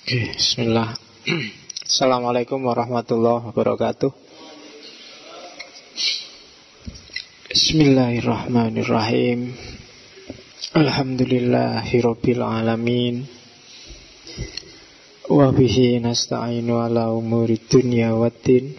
Oke, bismillah. Assalamualaikum warahmatullahi wabarakatuh. Bismillahirrahmanirrahim. Alhamdulillahirabbil alamin. Wa bihi nasta'inu ala umurid dunya waddin.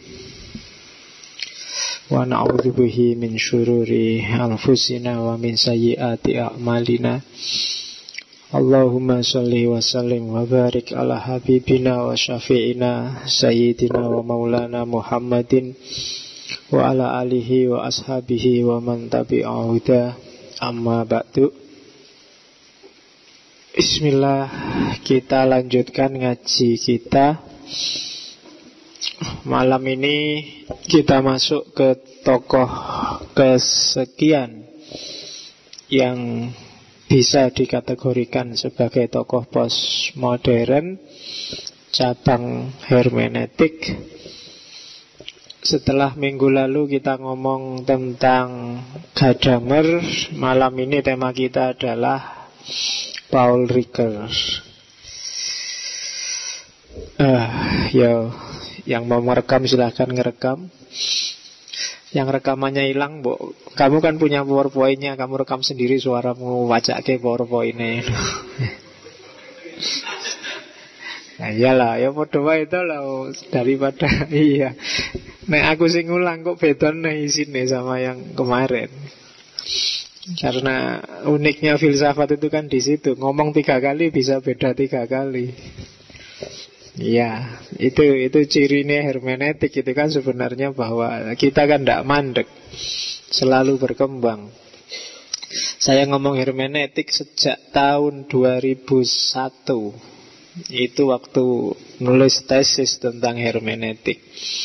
Wa na'udzu bihi min syururi anfusina wa min sayyiati a'malina. Allahumma salli wa sallim wa barik ala habibina wa syafi'ina sayyidina wa maulana Muhammadin wa ala alihi wa ashabihi wa man tabi'ahu huda, amma ba'du. Bismillah, kita lanjutkan ngaji kita. Malam ini kita masuk ke tokoh kesekian yang bisa dikategorikan sebagai tokoh postmodern cabang hermeneutik. Setelah minggu lalu kita ngomong tentang Gadamer, malam ini tema kita adalah Paul Ricoeur. Yang mau merekam silahkan ngerekam. Yang rekamannya hilang, Bu. Kamu kan punya PowerPoint-nya, kamu rekam sendiri suaramu, wacake PowerPoint-nya. Nah, iyalah, ya podo wae itu lah daripada iya. Nek aku sing ngulang kok beda nih isine sama yang kemarin. Karena uniknya filsafat itu kan di situ, ngomong 3 kali bisa beda 3 kali. Ya, itu cirinya hermeneutik itu kan sebenarnya bahwa kita kan tidak mandek, selalu berkembang. Saya ngomong hermeneutik sejak tahun 2001. Itu waktu nulis tesis tentang hermeneutik.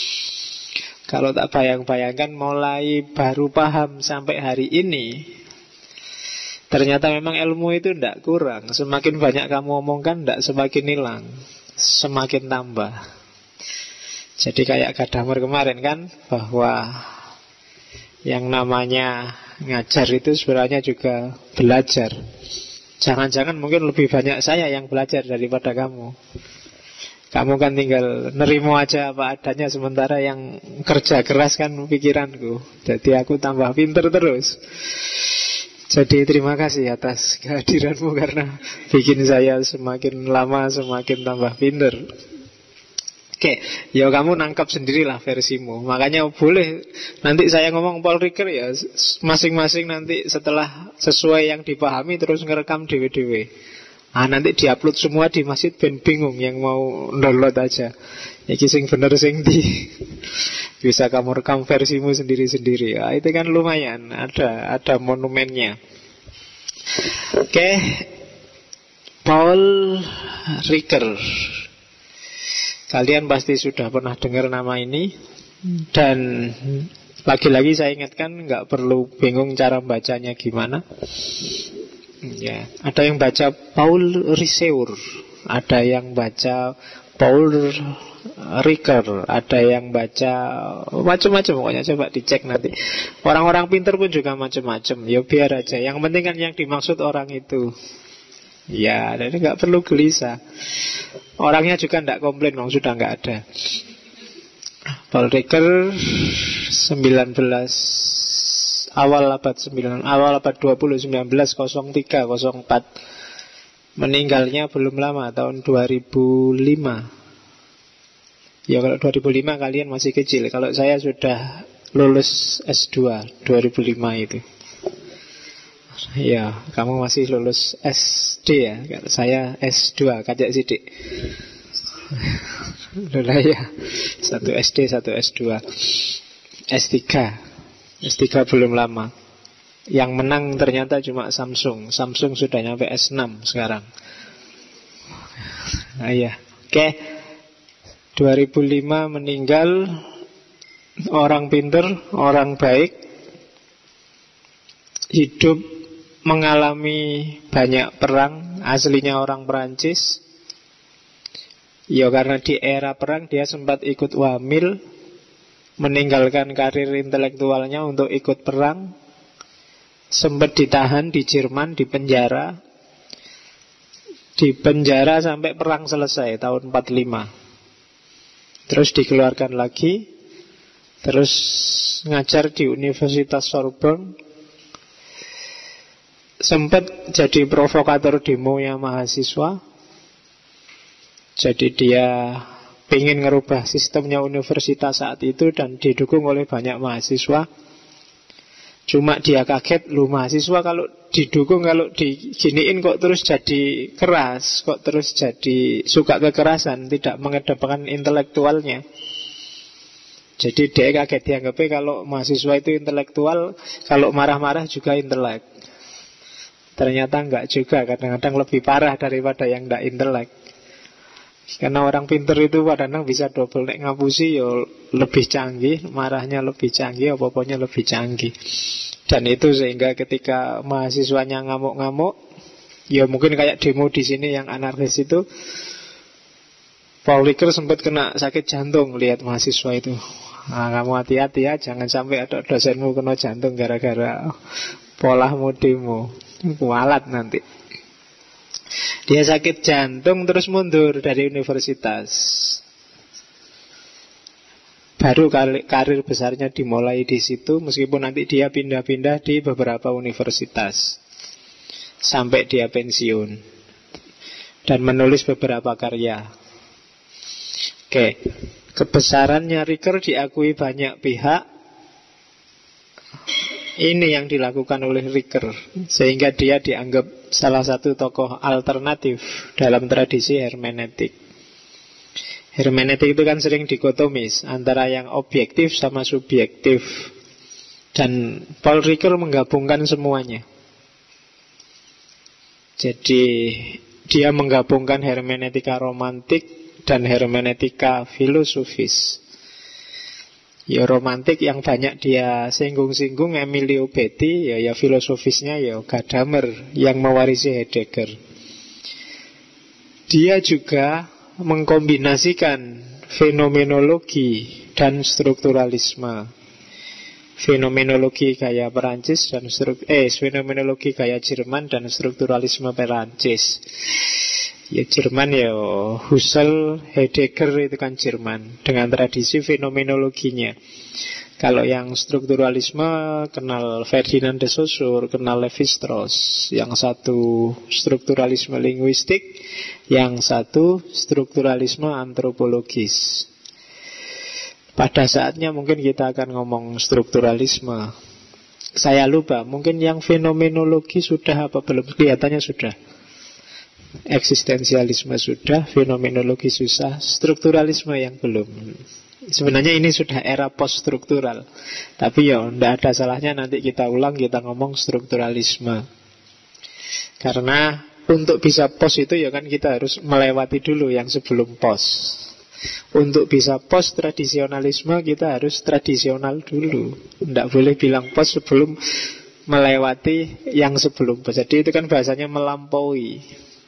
Kalau tak bayang-bayangkan mulai baru paham sampai hari ini. Ternyata memang ilmu itu tidak kurang. Semakin banyak kamu omongkan, tidak semakin hilang, semakin tambah. Jadi kayak Gadamer kemarin kan, bahwa yang namanya ngajar itu sebenarnya juga belajar. Jangan-jangan mungkin lebih banyak saya yang belajar daripada kamu. Kamu kan tinggal nerimo aja apa adanya, sementara yang kerja keras kan pikiranku. Jadi aku tambah pinter terus. Jadi terima kasih atas kehadiranmu, karena bikin saya semakin lama semakin tambah pinter. Oke, ya kamu nangkap sendirilah versimu. Makanya boleh nanti saya ngomong Paul Ricoeur ya, masing-masing nanti setelah sesuai yang dipahami terus ngerekam dewe-dewe. Nanti diupload semua di masjid, ben bingung yang mau download aja. Iki sing bener sing di bisa kamu rekam versimu sendiri-sendiri. Itu kan lumayan, ada monumennya. Oke, Paul Ricoeur. Kalian pasti sudah pernah dengar nama ini. Dan lagi-lagi saya ingatkan, nggak perlu bingung cara bacanya gimana. Ya, ada yang baca Paul Ricoeur, ada yang baca Paul Ricoeur, ada yang baca macam-macam. Pokoknya coba dicek nanti. Orang-orang pinter pun juga macam-macam. Ya biar aja. Yang penting kan yang dimaksud orang itu. Ya, jadi nggak perlu gelisah. Orangnya juga nggak komplain, sudah nggak ada. Paul Ricoeur 19 awal abad 20, 1903-04. Meninggalnya belum lama, tahun 2005. Ya kalau 2005 kalian masih kecil. Kalau saya sudah lulus S2 2005 itu. Ya, kamu masih lulus SD ya. Kalau saya S2, kajak sidik. Udah ya. 1 SD, 1 S2. S3 belum lama. Yang menang ternyata cuma Samsung. Samsung sudah nyampe S6 sekarang. Iya. Oke. 2005 meninggal. Orang pinter, orang baik, hidup mengalami banyak perang. Aslinya orang Perancis. Ya karena di era perang dia sempat ikut wamil, meninggalkan karir intelektualnya untuk ikut perang. Sempat ditahan di Jerman, di penjara. Di penjara sampai perang selesai tahun 45. Terus dikeluarkan lagi, terus ngajar di Universitas Sorbonne. Sempat jadi provokator demonya mahasiswa. Jadi dia pengen ngerubah sistemnya universitas saat itu dan didukung oleh banyak mahasiswa. Cuma dia kaget, lu mahasiswa kalau didukung, kalau diginiin kok terus jadi keras, kok terus jadi suka kekerasan, tidak mengedepankan intelektualnya. Jadi dia kaget, dianggapnya kalau mahasiswa itu intelektual, kalau marah-marah juga intelek. Ternyata enggak juga, kadang-kadang lebih parah daripada yang enggak intelek. Karena orang pinter itu kadang-kadang bisa double, nek ngapusi ya lebih canggih, marahnya lebih canggih, apa-apanya lebih canggih. Dan itu sehingga ketika mahasiswanya ngamuk-ngamuk, ya mungkin kayak demo di sini yang anarkis itu, Paul Ricoeur sempat kena sakit jantung lihat mahasiswa itu. Nah, kamu hati-hati ya, jangan sampai ada dosenmu kena jantung gara-gara polahmu demo. Kualat nanti. Dia sakit jantung terus mundur dari universitas. Baru karir besarnya dimulai di situ, meskipun nanti dia pindah-pindah di beberapa universitas sampai dia pensiun dan menulis beberapa karya. Oke, kebesarannya Ricoeur diakui banyak pihak. Ini yang dilakukan oleh Ricoeur, sehingga dia dianggap salah satu tokoh alternatif dalam tradisi hermeneutik. Hermeneutik itu kan sering dikotomis antara yang objektif sama subjektif. Dan Paul Ricoeur menggabungkan semuanya. Jadi dia menggabungkan hermeneutika romantik dan hermeneutika filosofis. Ya romantik yang banyak dia singgung-singgung Emilio Betti, ya filosofisnya ya Gadamer yang mewarisi Heidegger. Dia juga mengkombinasikan fenomenologi dan strukturalisme. Fenomenologi gaya Perancis dan fenomenologi gaya Jerman dan strukturalisme Perancis. Ya Jerman ya Husserl, Heidegger itu kan Jerman dengan tradisi fenomenologinya. Kalau yang strukturalisme kenal Ferdinand de Saussure, kenal Levi-Strauss. Yang satu strukturalisme linguistik, yang satu strukturalisme antropologis. Pada saatnya mungkin kita akan ngomong strukturalisme. Saya lupa, mungkin yang fenomenologi sudah apa belum? Kelihatannya sudah. Eksistensialisme sudah, fenomenologi susah, strukturalisme yang belum. Sebenarnya ini sudah era post-struktural. Tapi ya tidak ada salahnya nanti kita ulang, kita ngomong strukturalisme. Karena untuk bisa post itu ya kan kita harus melewati dulu yang sebelum post. Untuk bisa post tradisionalisme kita harus tradisional dulu. Tidak boleh bilang post sebelum melewati yang sebelum post. Jadi itu kan bahasanya melampaui,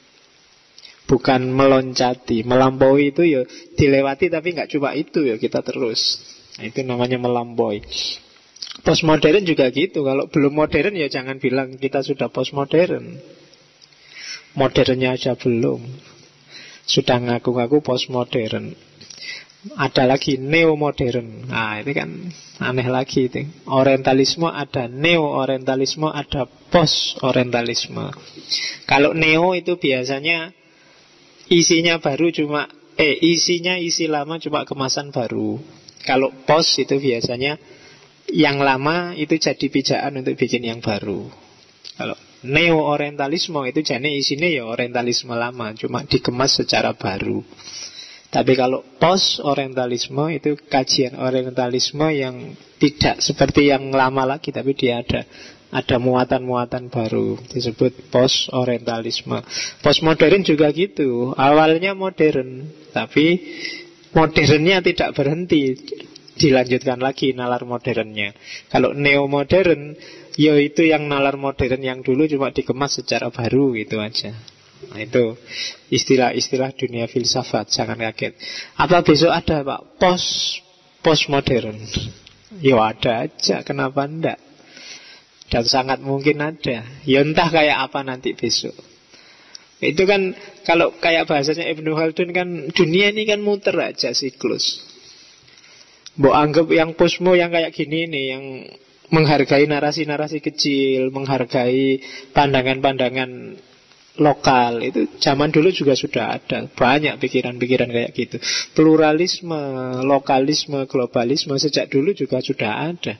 bukan meloncati. Melampaui itu ya dilewati, tapi nggak cuma itu ya kita terus. Nah, itu namanya melampaui. Postmodern juga gitu. Kalau belum modern ya jangan bilang kita sudah postmodern. Modernnya aja belum. Sudah ngaku-ngaku postmodern. Ada lagi neo-modern. Nah itu kan aneh lagi itu. Orientalisme ada neo-orientalisme, ada post-orientalisme. Kalau neo itu biasanya isinya baru cuma isinya isi lama cuma kemasan baru. Kalau post itu biasanya yang lama itu jadi pijakan untuk bikin yang baru. Kalau neo-orientalisme itu jadi isinya ya orientalisme lama, cuma dikemas secara baru. Tapi kalau post-orientalisme itu kajian orientalisme yang tidak seperti yang lama lagi, tapi dia ada muatan-muatan baru, disebut post-orientalisme. Postmodern juga gitu. Awalnya modern, tapi modernnya tidak berhenti, dilanjutkan lagi nalar modernnya. Kalau neo-modern, ya itu yang nalar modern yang dulu cuma dikemas secara baru gitu aja. Nah itu istilah-istilah dunia filsafat, jangan kaget. Apa besok ada Pak postmodern? Ya ada aja, kenapa enggak? Dan sangat mungkin ada. Ya entah kayak apa nanti besok. Itu kan kalau kayak bahasanya Ibnu Khaldun kan, dunia ini kan muter aja siklus. Mbok anggap yang posmo yang kayak gini nih, yang menghargai narasi-narasi kecil, menghargai pandangan-pandangan lokal, itu zaman dulu juga sudah ada. Banyak pikiran-pikiran kayak gitu. Pluralisme, lokalisme, globalisme sejak dulu juga sudah ada.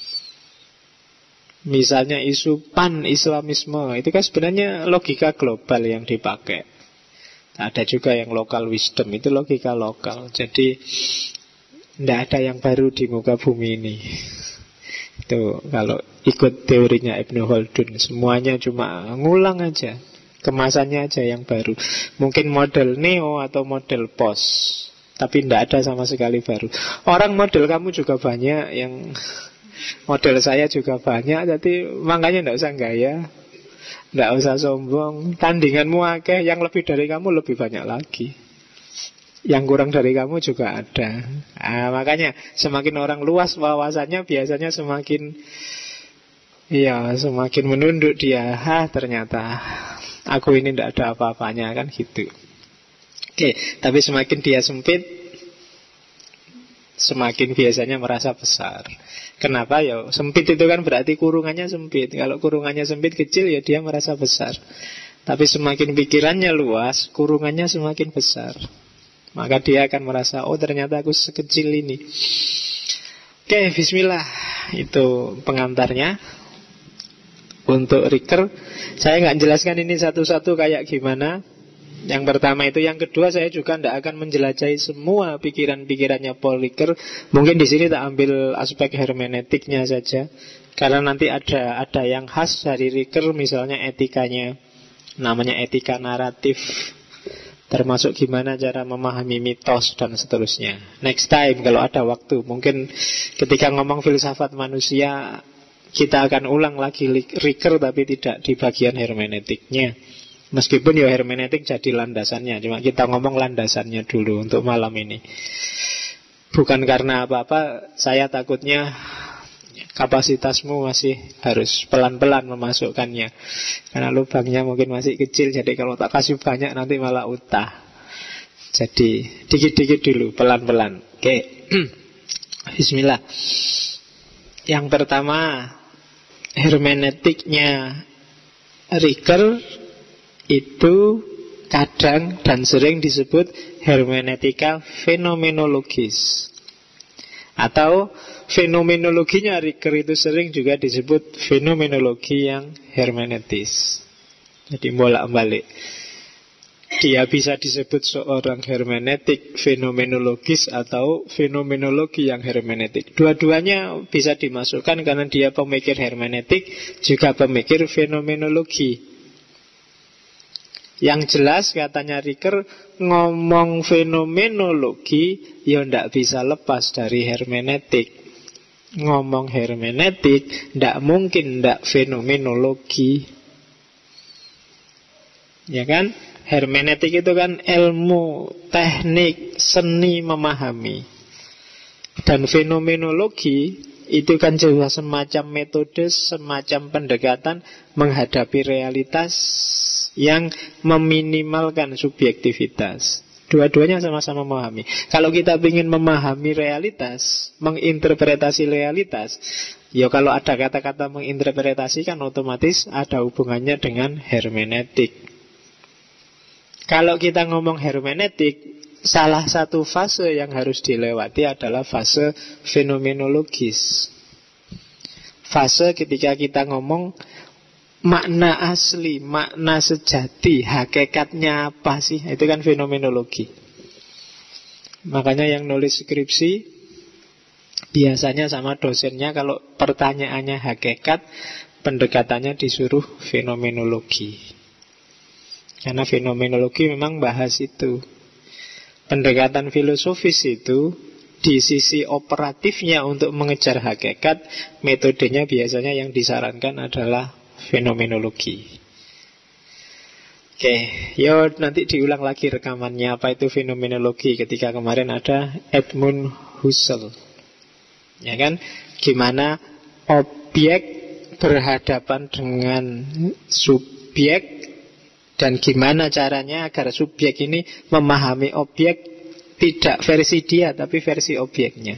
Misalnya isu pan-islamisme, itu kan sebenarnya logika global yang dipakai. Ada juga yang local wisdom, itu logika lokal. Jadi tidak ada yang baru di muka bumi ini. Itu kalau ikut teorinya Ibnu Khaldun, semuanya cuma ngulang aja. Kemasannya aja yang baru. Mungkin model neo atau model post, tapi tidak ada sama sekali baru. Orang model kamu juga banyak, yang model saya juga banyak. Jadi makanya tidak usah gaya, tidak usah sombong. Tandinganmu akeh, yang lebih dari kamu lebih banyak lagi. Yang kurang dari kamu juga ada. Makanya semakin orang luas wawasannya, biasanya semakin menunduk dia. Ternyata aku ini tidak ada apa-apanya, kan gitu. Oke, tapi semakin dia sempit, semakin biasanya merasa besar. Kenapa? Ya sempit itu kan berarti kurungannya sempit. Kalau kurungannya sempit kecil, ya dia merasa besar. Tapi semakin pikirannya luas, kurungannya semakin besar. Maka dia akan merasa, oh ternyata aku sekecil ini. Oke, bismillah. Itu pengantarnya. Untuk Riker, saya nggak jelaskan ini satu-satu kayak gimana. Yang pertama itu, yang kedua saya juga tidak akan menjelajahi semua pikiran-pikirannya Paul Riker. Mungkin di sini tak ambil aspek hermeneutiknya saja, karena nanti ada yang khas dari Riker, misalnya etikanya, namanya etika naratif, termasuk gimana cara memahami mitos dan seterusnya. Next time kalau ada waktu, mungkin ketika ngomong filsafat manusia, kita akan ulang lagi Riker, tapi tidak di bagian hermeneutiknya. Meskipun ya hermeneutik jadi landasannya, cuma kita ngomong landasannya dulu untuk malam ini. Bukan karena apa-apa, saya takutnya kapasitasmu masih harus pelan-pelan memasukkannya, karena lubangnya mungkin masih kecil. Jadi kalau tak kasih banyak nanti malah utah. Jadi dikit-dikit dulu, pelan-pelan. Oke. Bismillah. Yang pertama, hermeneutiknya Riker itu kadang dan sering disebut hermeneutika fenomenologis, atau fenomenologinya Riker itu sering juga disebut fenomenologi yang hermeneutis. Jadi bolak-balik. Dia bisa disebut seorang hermeneutik fenomenologis atau fenomenologi yang hermeneutik. Dua-duanya bisa dimasukkan karena dia pemikir hermeneutik, juga pemikir fenomenologi. Yang jelas katanya Riker, ngomong fenomenologi ya tidak bisa lepas dari hermeneutik. Ngomong hermeneutik tidak mungkin tidak fenomenologi. Ya kan? Hermeneutik itu kan ilmu, teknik, seni memahami. Dan fenomenologi itu kan juga semacam metode, semacam pendekatan menghadapi realitas yang meminimalkan subjektivitas. Dua-duanya sama-sama memahami. Kalau kita ingin memahami realitas, menginterpretasi realitas, ya kalau ada kata-kata menginterpretasi kan otomatis ada hubungannya dengan hermeneutik. Kalau kita ngomong hermeneutik, salah satu fase yang harus dilewati adalah fase fenomenologis. Fase ketika kita ngomong makna asli, makna sejati, hakikatnya apa sih? Itu kan fenomenologi. Makanya yang nulis skripsi biasanya sama dosennya, kalau pertanyaannya hakikat, pendekatannya disuruh fenomenologi. Karena fenomenologi memang bahas itu. Pendekatan filosofis itu di sisi operatifnya untuk mengejar hakikat, metodenya biasanya yang disarankan adalah fenomenologi. Oke, yo nanti diulang lagi rekamannya apa itu fenomenologi ketika kemarin ada Edmund Husserl. Ya kan? Gimana objek berhadapan dengan subjek Dan gimana caranya agar subjek ini memahami objek tidak versi dia, tapi versi objeknya.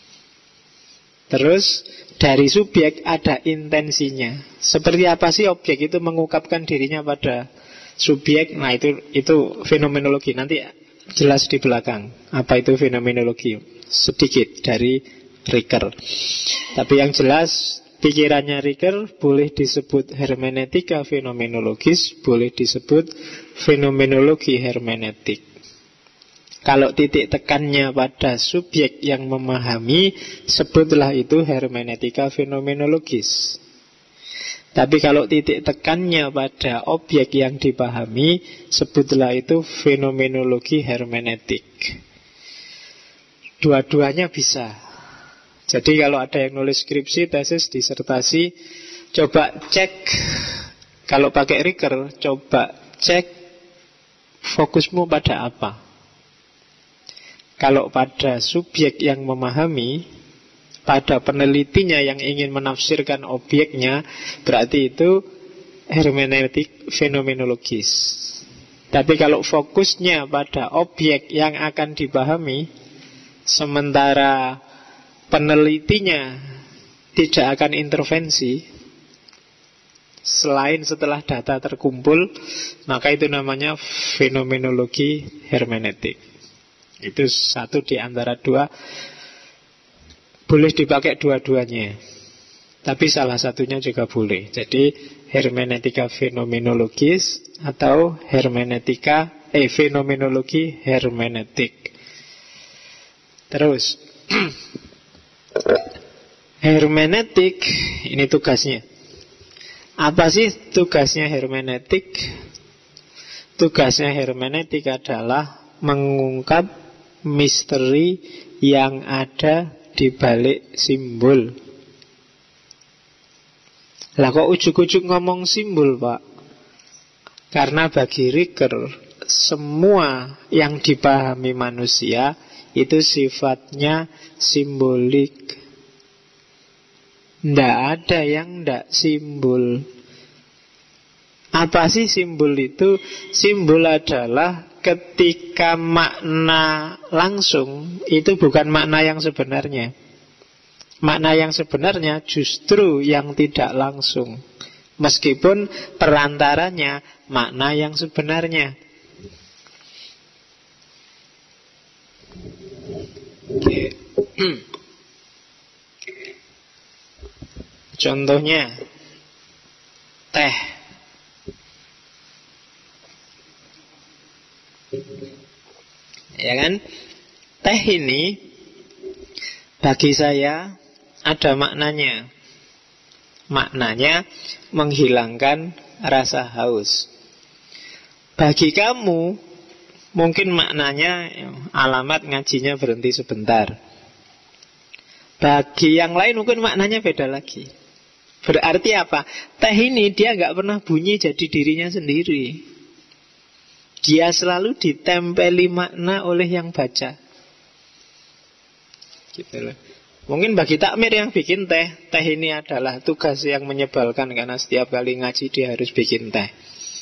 Terus dari subjek ada intensinya. Seperti apa sih objek itu mengungkapkan dirinya pada subjek? Nah itu fenomenologi. Nanti jelas di belakang apa itu fenomenologi. Sedikit dari Ricker. Tapi yang jelas pikirannya Ricker boleh disebut hermeneutika fenomenologis, boleh disebut fenomenologi hermeneutik. Kalau titik tekannya pada subjek yang memahami, sebutlah itu hermeneutika fenomenologis. Tapi kalau titik tekannya pada objek yang dipahami, sebutlah itu fenomenologi hermeneutik. Dua-duanya bisa. Jadi kalau ada yang nulis skripsi, tesis, disertasi, coba cek. Kalau pakai Ricker, coba cek fokusmu pada apa. Kalau pada subjek yang memahami, pada penelitinya yang ingin menafsirkan objeknya, berarti itu hermeneutik fenomenologis. Tapi kalau fokusnya pada objek yang akan dipahami, sementara penelitinya tidak akan intervensi selain setelah data terkumpul, maka itu namanya fenomenologi hermeneutik. Itu satu di antara dua. Boleh dipakai dua-duanya, tapi salah satunya juga boleh. Jadi hermeneutika fenomenologis atau fenomenologi hermeneutik. Terus hermeneutik, ini tugasnya. Apa sih tugasnya hermeneutik? Tugasnya hermeneutik adalah mengungkap misteri yang ada di balik simbol. Lah kok ujuk-ujuk ngomong simbol, Pak? Karena bagi Ricker, semua yang dipahami manusia itu sifatnya simbolik. Nggak ada yang nggak simbol. Apa sih simbol itu? Simbol adalah ketika makna langsung itu bukan makna yang sebenarnya. Makna yang sebenarnya justru yang tidak langsung, meskipun perantaranya makna yang sebenarnya. Oke. Contohnya teh. Ya kan? Teh ini bagi saya ada maknanya. Maknanya menghilangkan rasa haus. Bagi kamu mungkin maknanya alamat ngajinya berhenti sebentar. Bagi yang lain mungkin maknanya beda lagi. Berarti apa? Teh ini dia gak pernah bunyi jadi dirinya sendiri. Dia selalu ditempeli makna oleh yang baca. Gitu loh. Mungkin bagi takmir yang bikin teh, teh ini adalah tugas yang menyebalkan, karena setiap kali ngaji dia harus bikin teh.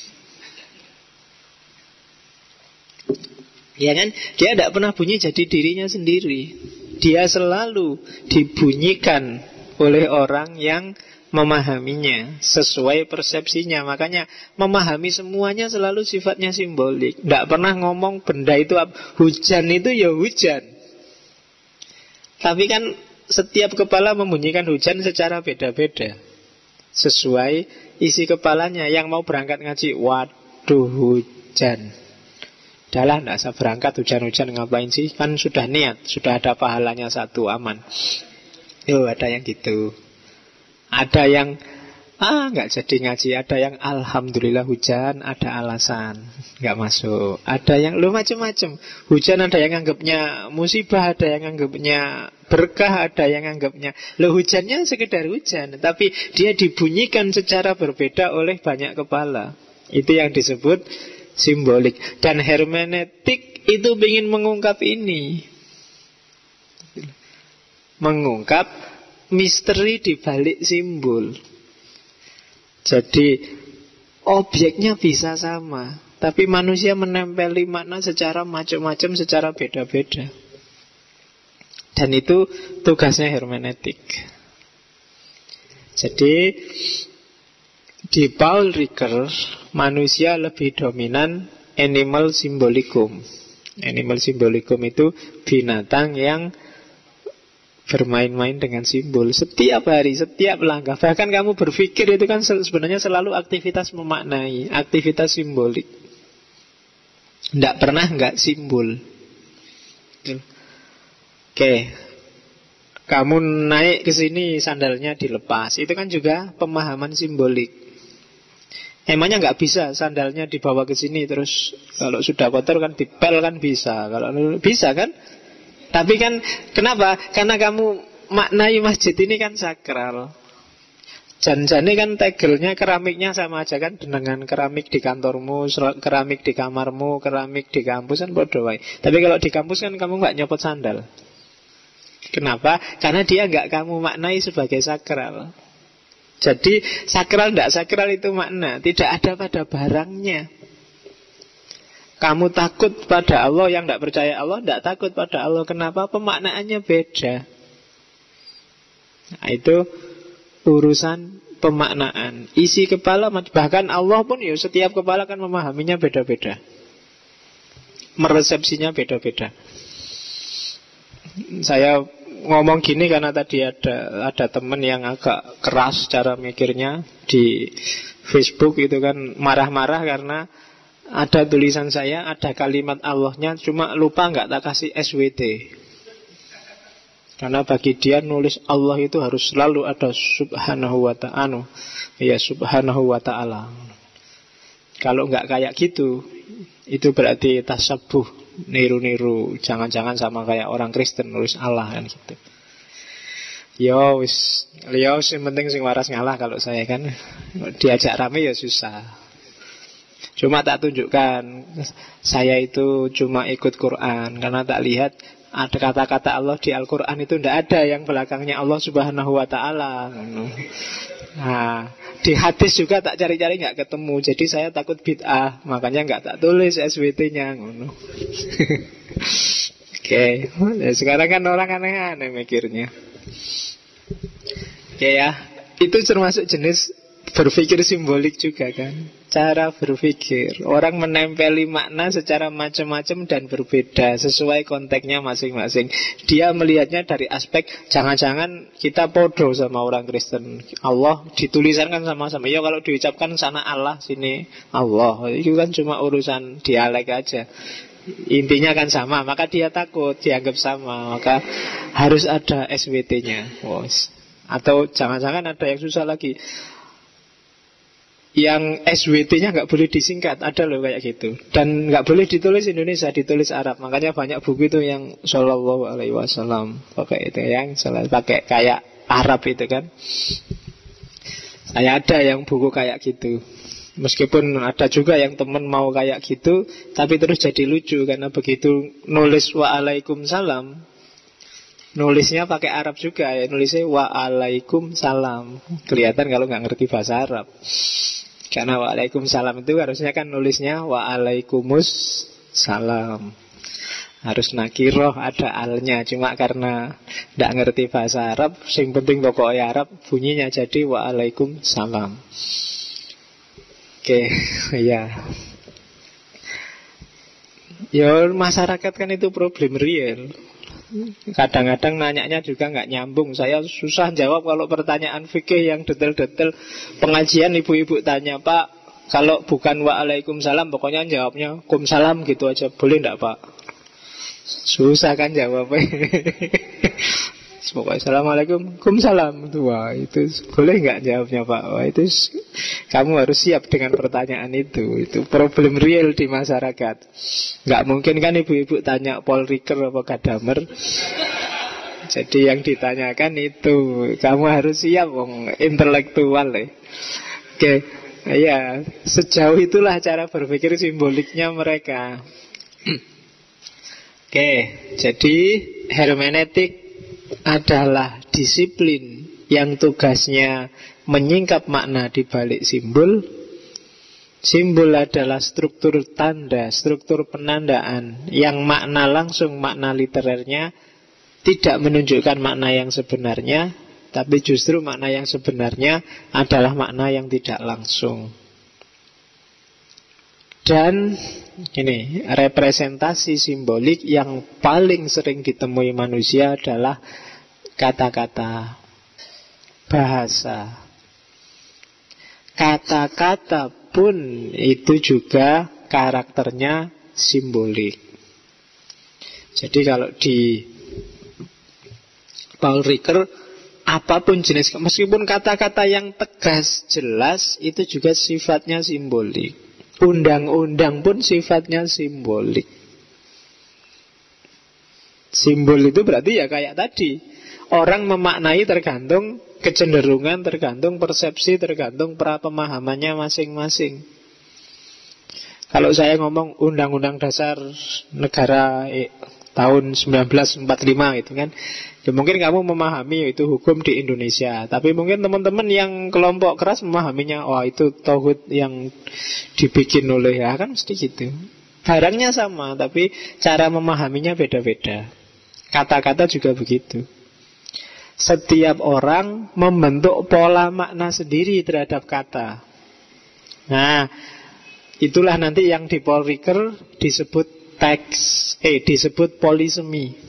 Ya kan? Dia tidak pernah bunyi jadi dirinya sendiri. Dia selalu dibunyikan oleh orang yang memahaminya sesuai persepsinya. Makanya memahami semuanya selalu sifatnya simbolik. Tidak pernah ngomong benda itu hujan itu ya hujan. Tapi kan setiap kepala membunyikan hujan secara beda-beda sesuai isi kepalanya. Yang mau berangkat ngaji, waduh hujan, udahlah tidak usah berangkat, hujan-hujan ngapain sih, kan sudah niat, sudah ada pahalanya satu, aman. Ada yang gitu. Ada yang nggak jadi ngaji. Ada yang alhamdulillah hujan, ada alasan nggak masuk. Ada yang macam-macam. Hujan ada yang anggapnya musibah, ada yang anggapnya berkah, ada yang anggapnya hujannya sekedar hujan, tapi dia dibunyikan secara berbeda oleh banyak kepala. Itu yang disebut simbolik. Dan hermeneutik itu ingin mengungkap ini, mengungkap misteri di balik simbol. Jadi Objeknya bisa sama, tapi manusia menempeli makna secara macam-macam, secara beda-beda. Dan itu tugasnya hermeneutik. Jadi di Paul Ricoeur, manusia lebih dominan animal symbolicum. Animal symbolicum itu binatang yang bermain-main dengan simbol setiap hari, setiap langkah. Bahkan kamu berpikir itu kan sebenarnya selalu aktivitas memaknai, aktivitas simbolik. Tidak pernah nggak simbol. Oke, kamu naik ke sini sandalnya dilepas, itu kan juga pemahaman simbolik. Emangnya nggak bisa sandalnya dibawa ke sini terus kalau sudah kotor kan dipel kan bisa, kalau bisa kan? Tapi kan kenapa? Karena kamu maknai masjid ini kan sakral. Jan-jane kan tegelnya, keramiknya sama aja kan dengan keramik di kantormu, keramik di kamarmu, keramik di kampus kan bodoh wae. Tapi kalau di kampus kan kamu nggak nyopot sandal. Kenapa? Karena dia nggak kamu maknai sebagai sakral. Jadi sakral tidak sakral itu makna tidak ada pada barangnya. Kamu takut pada Allah, yang tidak percaya Allah tidak takut pada Allah. Kenapa? Pemaknaannya beda. Nah, itu urusan pemaknaan. Isi kepala, bahkan Allah pun ya setiap kepala kan memahaminya beda-beda, meresepsinya beda-beda. Saya ngomong gini karena tadi ada teman yang agak keras cara mikirnya di Facebook itu kan, marah-marah karena ada tulisan saya, ada kalimat Allahnya, cuma lupa nggak tak kasih SWT. Karena bagi dia nulis Allah itu harus selalu ada subhanahu wa ta'ala. Ya subhanahu wa ta'ala. Kalau nggak kayak gitu, itu berarti tasabuh, niru-niru. Jangan-jangan sama kayak orang Kristen nulis Allah kan gitu. Yo yang penting sing waras ngalah. Kalau saya kan diajak rame ya susah. Cuma tak tunjukkan saya itu cuma ikut Quran, karena tak lihat ada kata-kata Allah di Al-Quran itu tidak ada yang belakangnya Allah subhanahu wa ta'ala. Nah, di hadis juga tak cari-cari nggak ketemu. Jadi saya takut bid'ah, makanya nggak tak tulis SWT-nya. Oke, sekarang kan orang aneh-aneh mikirnya. Oke ya, itu termasuk jenis berpikir simbolik juga kan. Cara berpikir, orang menempeli makna secara macam-macam dan berbeda sesuai konteksnya masing-masing. Dia melihatnya dari aspek jangan-jangan kita podo sama orang Kristen. Allah ditulisan kan sama-sama. Ya kalau diucapkan sana Allah, sini Allah, itu kan cuma urusan dialek aja. Intinya kan sama, maka dia takut dianggap sama, maka harus ada SWT-nya. Atau jangan-jangan ada yang susah lagi, yang SWT-nya nggak boleh disingkat, ada loh kayak gitu. Dan nggak boleh ditulis Indonesia, ditulis Arab. Makanya banyak buku itu yang Sallallahu Alaihi Wasallam pakai itu, yang pakai kayak Arab itu kan. Saya ada yang buku kayak gitu. Meskipun ada juga yang temen mau kayak gitu, tapi terus jadi lucu karena begitu nulis Waalaikumsalam, nulisnya pakai Arab juga ya, nulisnya Waalaikumsalam. Kelihatan kalau nggak ngerti bahasa Arab. Karena Waalaikumsalam itu harusnya kan nulisnya Waalaikumussalam. Harus nakiroh, ada alnya. Cuma karena tidak ngerti bahasa Arab, yang penting pokoknya Arab, bunyinya jadi Waalaikumsalam. Oke, ya. Ya masyarakat kan itu problem real. Kadang-kadang nanyanya juga nggak nyambung. Saya susah jawab kalau pertanyaan fikih yang detail-detail. Pengajian ibu-ibu tanya, Pak, kalau bukan Waalaikumsalam pokoknya jawabnya Kumsalam gitu aja, boleh enggak Pak? Susah kan jawabnya. Pokoknya Assalamualaikum, Kumsalam. Wah, itu boleh nggak jawabnya Pak? Wah, itu kamu harus siap dengan pertanyaan itu. Itu problem real di masyarakat. Nggak mungkin kan ibu-ibu tanya Paul Ricoeur apa Gadamer. Jadi yang ditanyakan itu, kamu harus siap, wong intelektual ya. Oke, ya sejauh itulah cara berpikir simboliknya mereka. Oke, jadi hermeneutik adalah disiplin yang tugasnya menyingkap makna di balik simbol, Simbol adalah struktur tanda, struktur penandaan yang makna langsung, makna literernya tidak menunjukkan makna yang sebenarnya, tapi justru makna yang sebenarnya adalah makna yang tidak langsung. Dan ini representasi simbolik yang paling sering ditemui manusia adalah kata-kata, bahasa. Kata-kata pun itu juga karakternya simbolik. Jadi kalau di Paul Ricoeur, apapun jenis, meskipun kata-kata yang tegas, jelas, itu juga sifatnya simbolik. Undang-undang pun sifatnya simbolik. Simbol itu berarti ya kayak tadi, orang memaknai tergantung kecenderungan, tergantung persepsi, tergantung pemahamannya masing-masing. Kalau saya ngomong Undang-Undang Dasar Negara tahun 1945 gitu kan, ya mungkin kamu memahami itu hukum di Indonesia, tapi mungkin teman-teman yang kelompok keras memahaminya, wah itu tauhid yang dibikin oleh, ya kan mesti gitu. Barangnya sama, tapi cara memahaminya beda-beda. Kata-kata juga begitu. Setiap orang membentuk pola makna sendiri terhadap kata. Nah, itulah nanti yang di Paul Ricoeur disebut teks, disebut polisemi.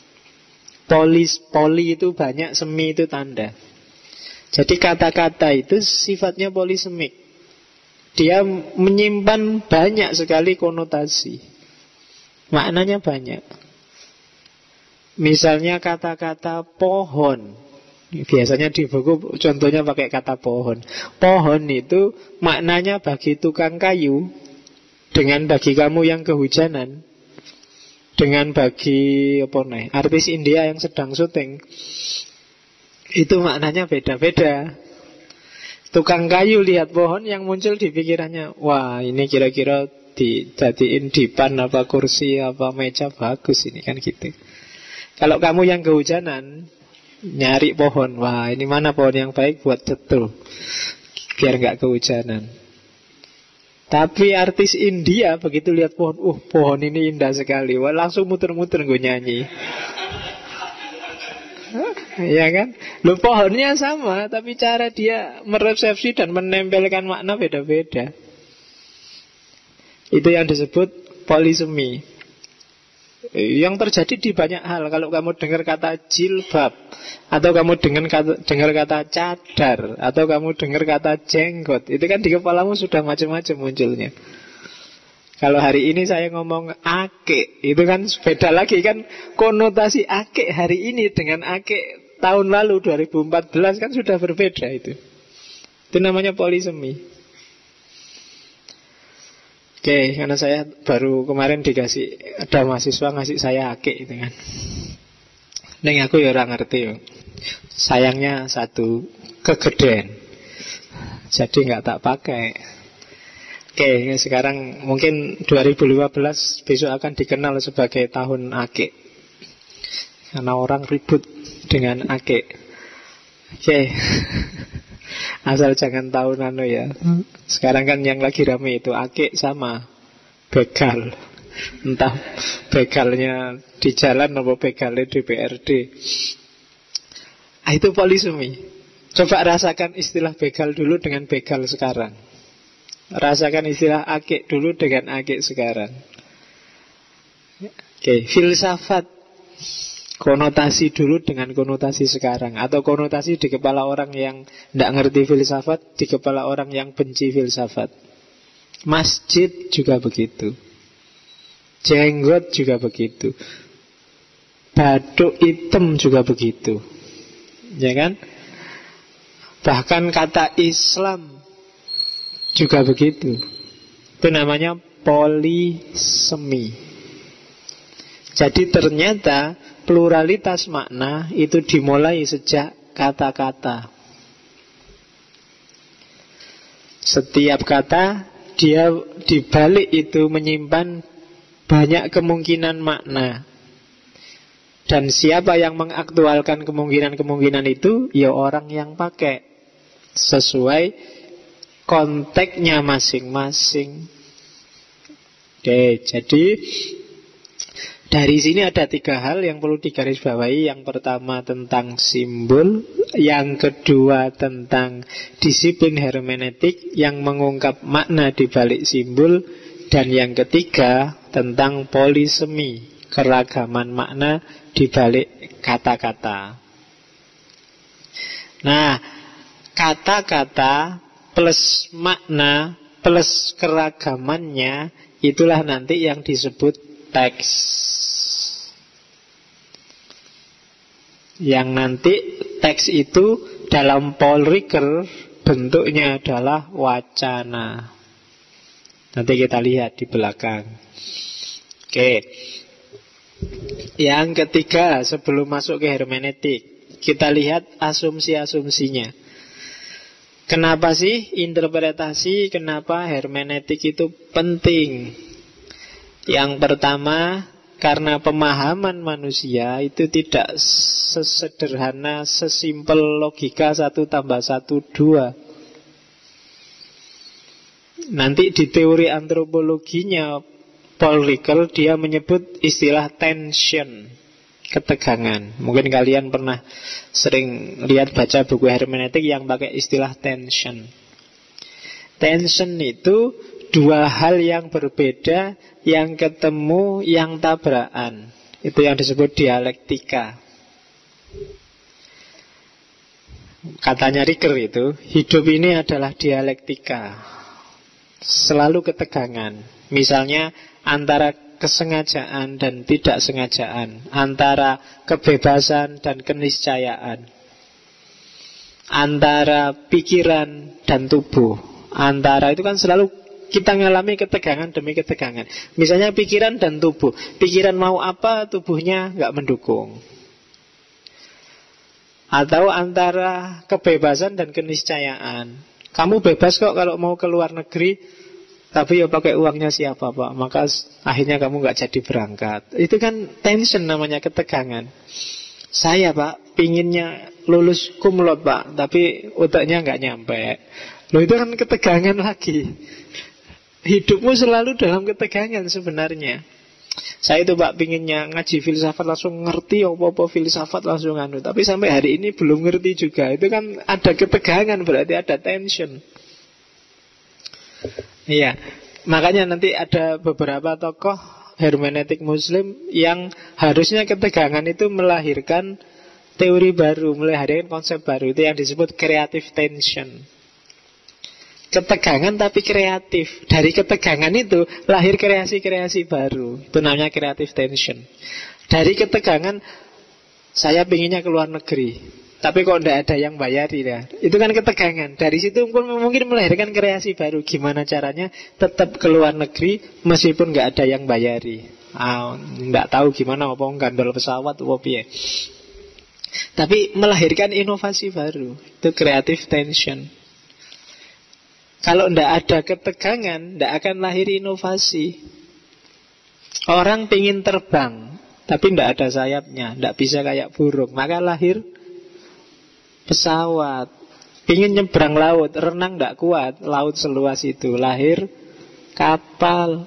Poli itu banyak, semi itu tanda. Jadi kata-kata itu sifatnya polisemik. Dia menyimpan banyak sekali konotasi. Maknanya banyak. Misalnya kata-kata pohon. Biasanya di buku contohnya pakai kata pohon. Pohon itu maknanya bagi tukang kayu, dengan bagi kamu yang kehujanan, dengan bagi artis India yang sedang syuting, itu maknanya beda-beda. Tukang kayu lihat pohon, yang muncul di pikirannya, wah ini kira-kira dijadiin dipan apa kursi apa meja bagus ini, kan gitu. Kalau kamu yang kehujanan nyari pohon, wah ini mana pohon yang baik buat cetul biar nggak kehujanan. Tapi artis India begitu lihat pohon, pohon ini indah sekali, wah langsung muter-muter gue nyanyi. Ya kan? Loh, pohonnya sama, tapi cara dia meresepsi dan menempelkan makna beda-beda. Itu yang disebut polisemi. Yang terjadi di banyak hal. Kalau kamu dengar kata jilbab, atau kamu dengar kata cadar, atau kamu dengar kata jenggot, itu kan di kepalamu sudah macam-macam munculnya. Kalau hari ini saya ngomong akik, itu kan beda lagi kan. Konotasi akik hari ini dengan akik tahun lalu 2014 kan sudah berbeda itu. Itu namanya polisemi. Oke, karena saya baru kemarin ada mahasiswa ngasih saya akik itu kan. Neng aku ya orang ngerti ya. Sayangnya satu, kegedean. Jadi nggak tak pakai. Oke, sekarang mungkin 2015 besok akan dikenal sebagai tahun akik. Karena orang ribut dengan akik. Oke. Asal jangan tahu ya. Sekarang kan yang lagi rame itu akik sama begal. Entah begalnya di jalan atau begalnya di BRD. Itu polisemi. Coba rasakan istilah begal dulu dengan begal sekarang. Rasakan istilah akik dulu dengan akik sekarang. Oke, filsafat. Konotasi dulu dengan konotasi sekarang. Atau konotasi di kepala orang yang tidak ngerti filsafat, di kepala orang yang benci filsafat. Masjid juga begitu, jenggot juga begitu, baduk hitam juga begitu, ya kan? Bahkan kata Islam juga begitu. Itu namanya polisemi. Jadi ternyata pluralitas makna itu dimulai sejak kata-kata. Setiap kata dia dibalik itu menyimpan banyak kemungkinan makna. Dan siapa yang mengaktualkan kemungkinan-kemungkinan itu? Ya orang yang pakai sesuai konteksnya masing-masing. Oke, jadi dari sini ada 3 hal yang perlu digarisbawahi. Yang pertama tentang simbol, yang kedua tentang disiplin hermeneutik yang mengungkap makna di balik simbol, dan yang ketiga tentang polisemi, keragaman makna di balik kata-kata. Nah, kata-kata plus makna plus keragamannya, itulah nanti yang disebut teks. Yang nanti teks itu dalam Paul Ricoeur bentuknya adalah wacana. Nanti kita lihat di belakang. Oke. Yang ketiga, sebelum masuk ke hermeneutik, kita lihat asumsi-asumsinya. Kenapa sih interpretasi, kenapa hermeneutik itu penting? Yang pertama, karena pemahaman manusia itu tidak sesederhana, sesimpel logika 1 tambah 1, 2. Nanti di teori antropologinya Paul Ricoeur dia menyebut istilah tension, ketegangan. Mungkin kalian pernah sering lihat baca buku hermeneutik yang pakai istilah tension. Tension itu 2 hal yang berbeda, yang ketemu, yang tabrakan. Itu yang disebut dialektika. Katanya Ricoeur itu, hidup ini adalah dialektika, selalu ketegangan. Misalnya antara kesengajaan dan tidak sengajaan, antara kebebasan dan keniscayaan, antara pikiran dan tubuh, antara itu kan selalu kita ngalami ketegangan demi ketegangan. Misalnya pikiran dan tubuh, pikiran mau apa, tubuhnya nggak mendukung. Atau antara kebebasan dan keniscayaan, kamu bebas kok kalau mau ke luar negeri, tapi ya pakai uangnya siapa Pak, maka akhirnya kamu nggak jadi berangkat. Itu kan tension namanya, ketegangan. Saya Pak pinginnya lulus cum laude Pak, tapi otaknya nggak nyampe. Loh, itu kan ketegangan lagi. Hidupmu selalu dalam ketegangan sebenarnya. Saya itu Pak pinginnya ngaji filsafat langsung ngerti apa-apa filsafat langsung anu, tapi sampai hari ini belum ngerti juga. Itu kan ada ketegangan, berarti ada tension. Iya, makanya nanti ada beberapa tokoh hermeneutik Muslim yang harusnya ketegangan itu melahirkan teori baru, melahirkan konsep baru. Itu yang disebut creative tension. Ketegangan tapi kreatif. Dari ketegangan itu lahir kreasi-kreasi baru. Itu namanya creative tension. Dari ketegangan, saya pinginnya ke luar negeri, tapi kok tidak ada yang bayari ya. Itu kan ketegangan. Dari situ mungkin melahirkan kreasi baru. Gimana caranya tetap ke luar negeri meskipun nggak ada yang bayari. Nggak tahu gimana, apa gandol pesawat, apa piye. Tapi melahirkan inovasi baru. Itu creative tension. Kalau tidak ada ketegangan, tidak akan lahir inovasi. Orang pingin terbang, tapi tidak ada sayapnya, tidak bisa kayak burung, maka lahir pesawat. Pingin nyebrang laut, renang tidak kuat, laut seluas itu, lahir kapal.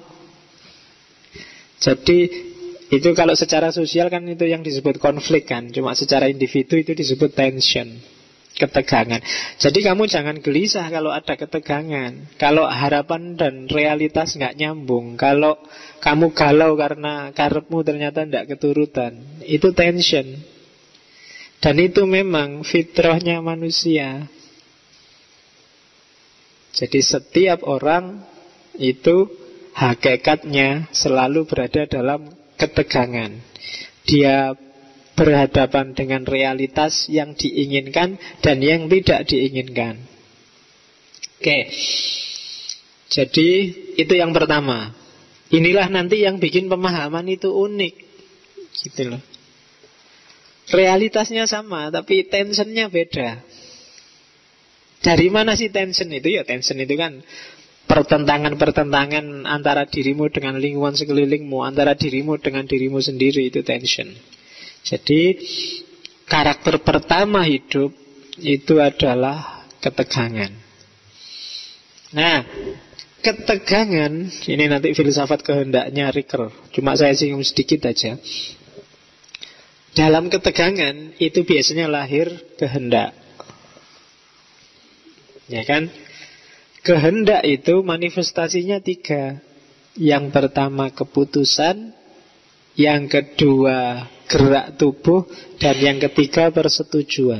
Jadi itu kalau secara sosial kan itu yang disebut konflik kan. Cuma secara individu itu disebut tension, ketegangan. Jadi kamu jangan gelisah kalau ada ketegangan, kalau harapan dan realitas nggak nyambung, kalau kamu galau karena karepmu ternyata tidak keturutan. Itu tension. Dan itu memang fitrahnya manusia. Jadi setiap orang itu hakikatnya selalu berada dalam ketegangan. Dia berhadapan dengan realitas yang diinginkan dan yang tidak diinginkan. Oke. Jadi itu yang pertama. Inilah nanti yang bikin pemahaman itu unik. Gitu loh. Realitasnya sama, tapi tensionnya beda. Dari mana sih tension itu? Ya tension itu kan pertentangan-pertentangan antara dirimu dengan lingkungan sekelilingmu, antara dirimu dengan dirimu sendiri, itu tension. Jadi karakter pertama hidup itu adalah ketegangan. Nah, ketegangan, ini nanti filsafat kehendaknya Ricker, cuma saya singgung sedikit aja. Dalam ketegangan itu biasanya lahir kehendak. Ya kan? Kehendak itu manifestasinya 3. Yang pertama keputusan, yang kedua gerak tubuh, dan yang ketiga persetujuan.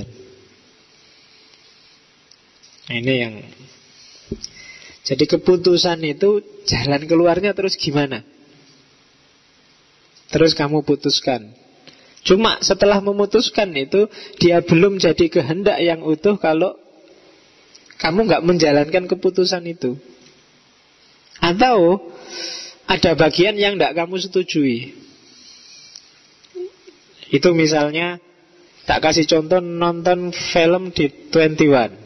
Nah, ini yang jadi keputusan itu jalan keluarnya terus gimana? Terus kamu putuskan. Cuma setelah memutuskan itu dia belum jadi kehendak yang utuh kalau kamu nggak menjalankan keputusan itu. Atau ada bagian yang nggak kamu setujui. Itu misalnya, tak kasih contoh, nonton film di 21.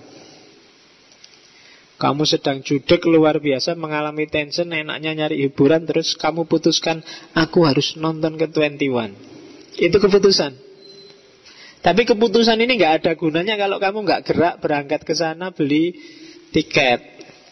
Kamu sedang judek luar biasa, mengalami tension, enaknya nyari hiburan, terus kamu putuskan, aku harus nonton ke 21. Itu keputusan. Tapi keputusan ini nggak ada gunanya kalau kamu nggak gerak berangkat ke sana beli tiket.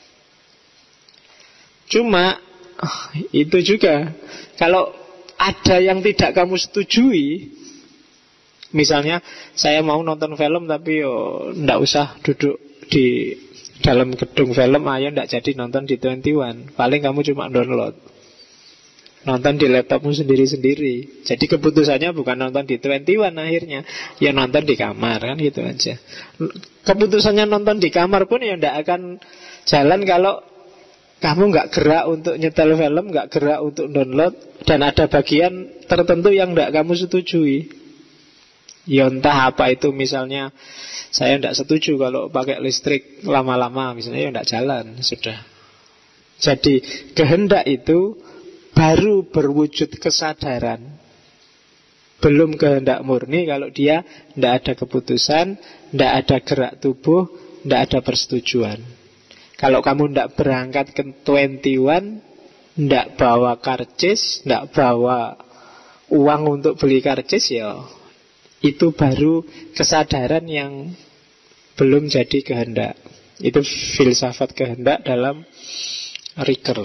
Cuma itu juga, kalau ada yang tidak kamu setujui, misalnya saya mau nonton film tapi nggak usah duduk di dalam gedung film, ayo nggak jadi nonton di 21. Paling kamu cuma download, nonton di laptopmu sendiri-sendiri. Jadi keputusannya bukan nonton di 21 akhirnya, ya nonton di kamar, kan gitu aja. Keputusannya nonton di kamar pun ya nggak akan jalan kalau kamu nggak gerak untuk nyetel film, nggak gerak untuk download, dan ada bagian tertentu yang nggak kamu setujui. Ya entah apa itu, misalnya saya tidak setuju kalau pakai listrik lama-lama, misalnya, ya tidak jalan, sudah. Jadi kehendak itu baru berwujud kesadaran, belum kehendak murni kalau dia tidak ada keputusan, tidak ada gerak tubuh, tidak ada persetujuan. Kalau kamu tidak berangkat ke 21, tidak bawa karcis, tidak bawa uang untuk beli karcis, ya itu baru kesadaran yang belum jadi kehendak. Itu filsafat kehendak dalam Ricker.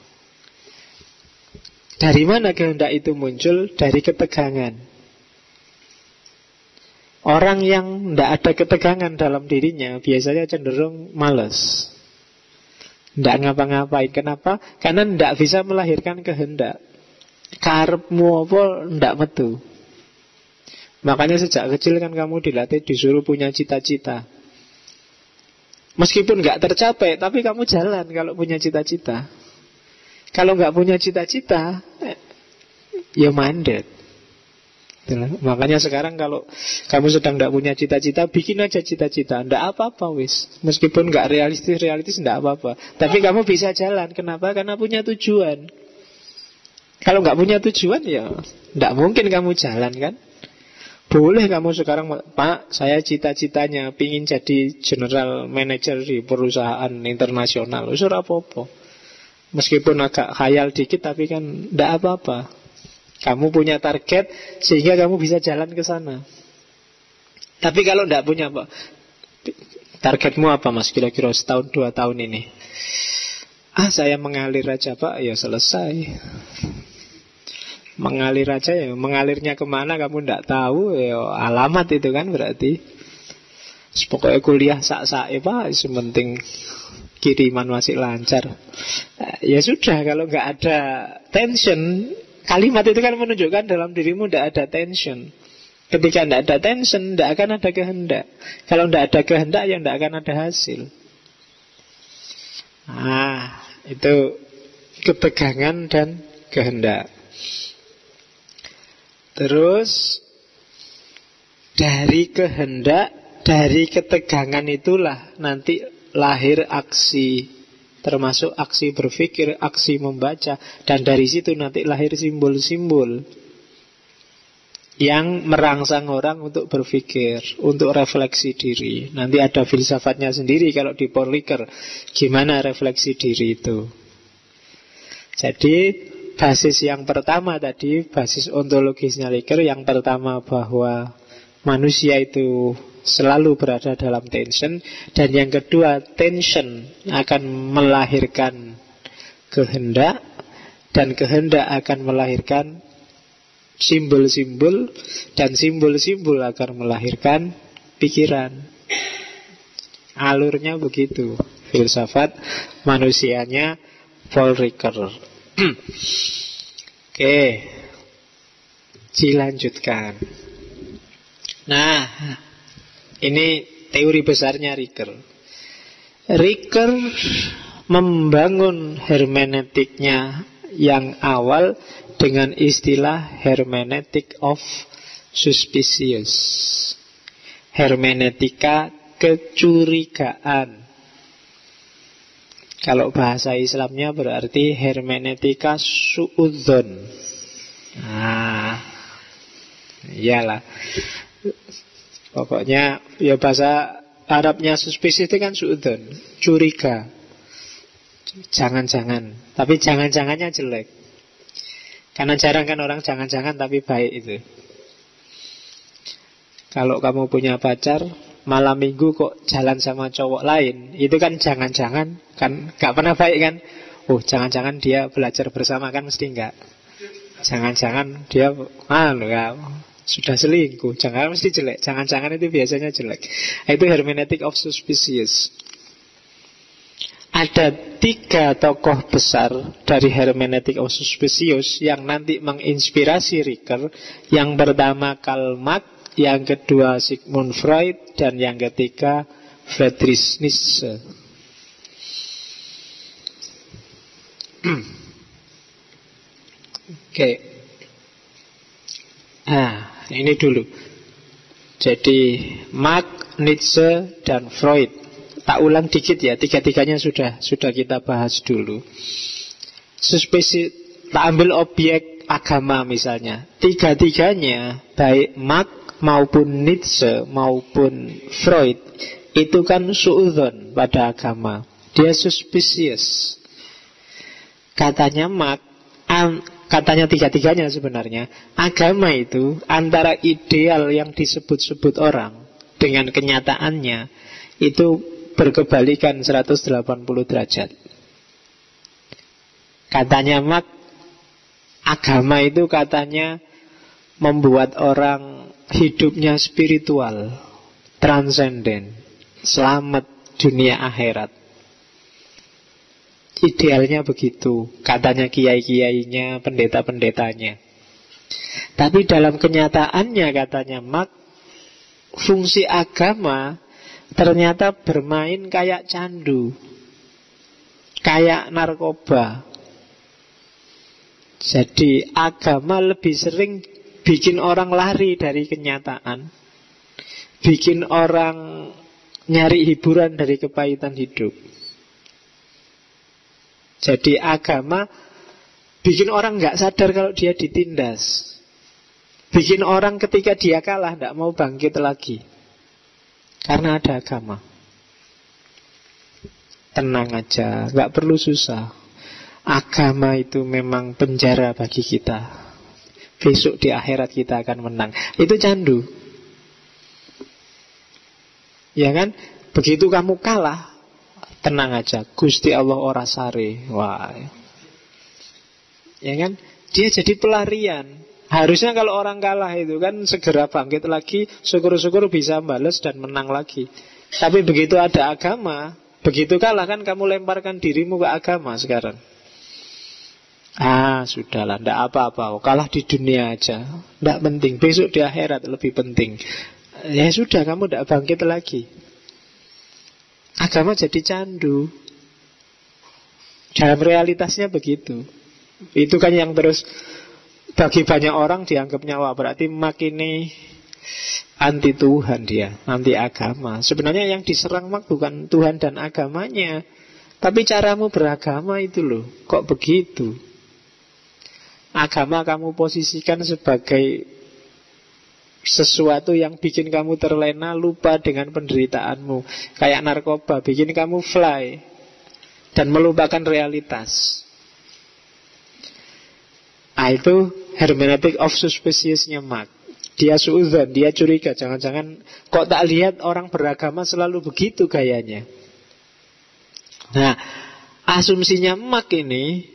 Dari mana kehendak itu muncul? Dari ketegangan. Orang yang tidak ada ketegangan dalam dirinya biasanya cenderung malas, tidak ngapa-ngapain. Kenapa? Karena tidak bisa melahirkan kehendak. Karepmu apa tidak metu. Makanya sejak kecil kan kamu dilatih, disuruh punya cita-cita. Meskipun nggak tercapai, tapi kamu jalan kalau punya cita-cita. Kalau nggak punya cita-cita, ya mandet. Makanya sekarang kalau kamu sedang nggak punya cita-cita, bikin aja cita-cita. Nggak apa-apa wis. Meskipun nggak realistis nggak apa-apa. Tapi kamu bisa jalan. Kenapa? Karena punya tujuan. Kalau nggak punya tujuan, ya nggak mungkin kamu jalan kan. Boleh kamu sekarang, Pak, saya cita-citanya pingin jadi general manager di perusahaan internasional. Usur apa-apa. Meskipun agak khayal dikit, tapi kan tidak apa-apa. Kamu punya target sehingga kamu bisa jalan ke sana. Tapi kalau tidak punya, Pak, targetmu apa, Mas? Kira-kira setahun 2 tahun ini. Saya mengalir aja, Pak. Ya selesai. Mengalir aja, ya mengalirnya kemana kamu tidak tahu, ya alamat itu kan berarti. Pokoknya kuliah sak-sak Pak, sementing kiriman masih lancar. Ya sudah, kalau nggak ada tension, kalimat itu kan menunjukkan dalam dirimu tidak ada tension. Ketika tidak ada tension, tidak akan ada kehendak. Kalau tidak ada kehendak, ya tidak akan ada hasil. Itu ketegangan dan kehendak. Terus dari kehendak, dari ketegangan itulah nanti lahir aksi, termasuk aksi berpikir, aksi membaca. Dan dari situ nanti lahir simbol-simbol yang merangsang orang untuk berpikir, untuk refleksi diri. Nanti ada filsafatnya sendiri kalau di Paul Ricoeur, gimana refleksi diri itu. Jadi basis yang pertama tadi, basis ontologisnya Ricoeur, yang pertama bahwa manusia itu selalu berada dalam tension. Dan yang kedua, tension akan melahirkan kehendak, dan kehendak akan melahirkan simbol-simbol, dan simbol-simbol akan melahirkan pikiran. Alurnya begitu filsafat manusianya Paul Ricoeur. Oke, dilanjutkan. Nah, ini teori besarnya Ricoeur. Ricoeur membangun hermeneutiknya yang awal dengan istilah hermeneutik of suspicious, hermeneutika kecurigaan. Kalau bahasa Islamnya berarti hermeneutika suudzon. Nah, iyalah. Pokoknya ya bahasa Arabnya suspicious itu kan suudzon, curiga. Jangan-jangan. Tapi jangan-jangannya jelek. Karena jarang kan orang jangan-jangan tapi baik itu. Kalau kamu punya pacar, malam minggu kok jalan sama cowok lain, itu kan jangan-jangan, kan gak pernah baik kan. Oh, jangan-jangan dia belajar bersama, kan mesti enggak. Jangan-jangan dia sudah selingkuh, jangan mesti jelek. Jangan-jangan itu biasanya jelek. Itu hermeneutic of suspicious. Ada 3 tokoh besar dari hermeneutic of suspicious yang nanti menginspirasi Ricoeur. Yang pertama Karl Marx, yang kedua Sigmund Freud, dan yang ketiga Friedrich Nietzsche. Oke. Nah, ini dulu. Jadi Marx, Nietzsche, dan Freud. Tak ulang dikit ya, 3-tiganya sudah kita bahas dulu. Suspicious, tak ambil objek agama misalnya. 3-tiganya, baik Marx maupun Nietzsche maupun Freud, itu kan suudzon pada agama. Dia suspicious. Katanya Marx, katanya 3-tiganya sebenarnya, agama itu antara ideal yang disebut-sebut orang dengan kenyataannya itu berkebalikan 180 derajat. Katanya Marx, agama itu katanya membuat orang hidupnya spiritual, transenden, selamat dunia akhirat. Idealnya begitu, katanya kiai-kiainya, pendeta-pendetanya. Tapi dalam kenyataannya, katanya Marx, fungsi agama ternyata bermain kayak candu, kayak narkoba. Jadi agama lebih sering bikin orang lari dari kenyataan, bikin orang nyari hiburan dari kepahitan hidup. Jadi agama bikin orang gak sadar kalau dia ditindas, bikin orang ketika dia kalah gak mau bangkit lagi, karena ada agama. Tenang aja, gak perlu susah. Agama itu memang penjara bagi kita. Besok di akhirat kita akan menang. Itu candu. Ya kan? Begitu kamu kalah, tenang aja, Gusti Allah ora sare. Wah. Ya kan? Dia jadi pelarian. Harusnya kalau orang kalah itu kan segera bangkit lagi, syukur-syukur bisa balas dan menang lagi. Tapi begitu ada agama, begitu kalah kan kamu lemparkan dirimu ke agama sekarang. Sudahlah, tidak apa-apa, kalah di dunia aja, tidak penting, besok di akhirat lebih penting. Ya sudah, kamu tidak bangkit lagi. Agama jadi candu. Dalam realitasnya begitu. Itu kan yang terus bagi banyak orang dianggapnya, wah berarti makin anti Tuhan dia, anti agama. Sebenarnya yang diserang bukan Tuhan dan agamanya, tapi caramu beragama itu loh. Kok begitu? Agama kamu posisikan sebagai sesuatu yang bikin kamu terlena, lupa dengan penderitaanmu. Kayak narkoba, bikin kamu fly dan melupakan realitas. Itu hermeneutic of suspiciousnya Marx. Dia suudzon, dia curiga. Jangan-jangan kok tak lihat orang beragama selalu begitu gayanya. Nah, asumsinya Marx ini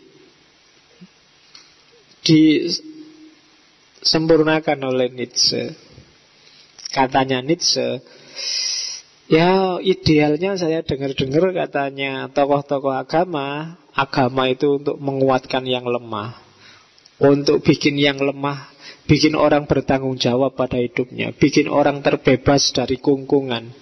disempurnakan oleh Nietzsche. Katanya Nietzsche, ya idealnya saya dengar-dengar katanya tokoh-tokoh agama itu untuk menguatkan yang lemah, untuk bikin yang lemah, bikin orang bertanggung jawab pada hidupnya, bikin orang terbebas dari kungkungan.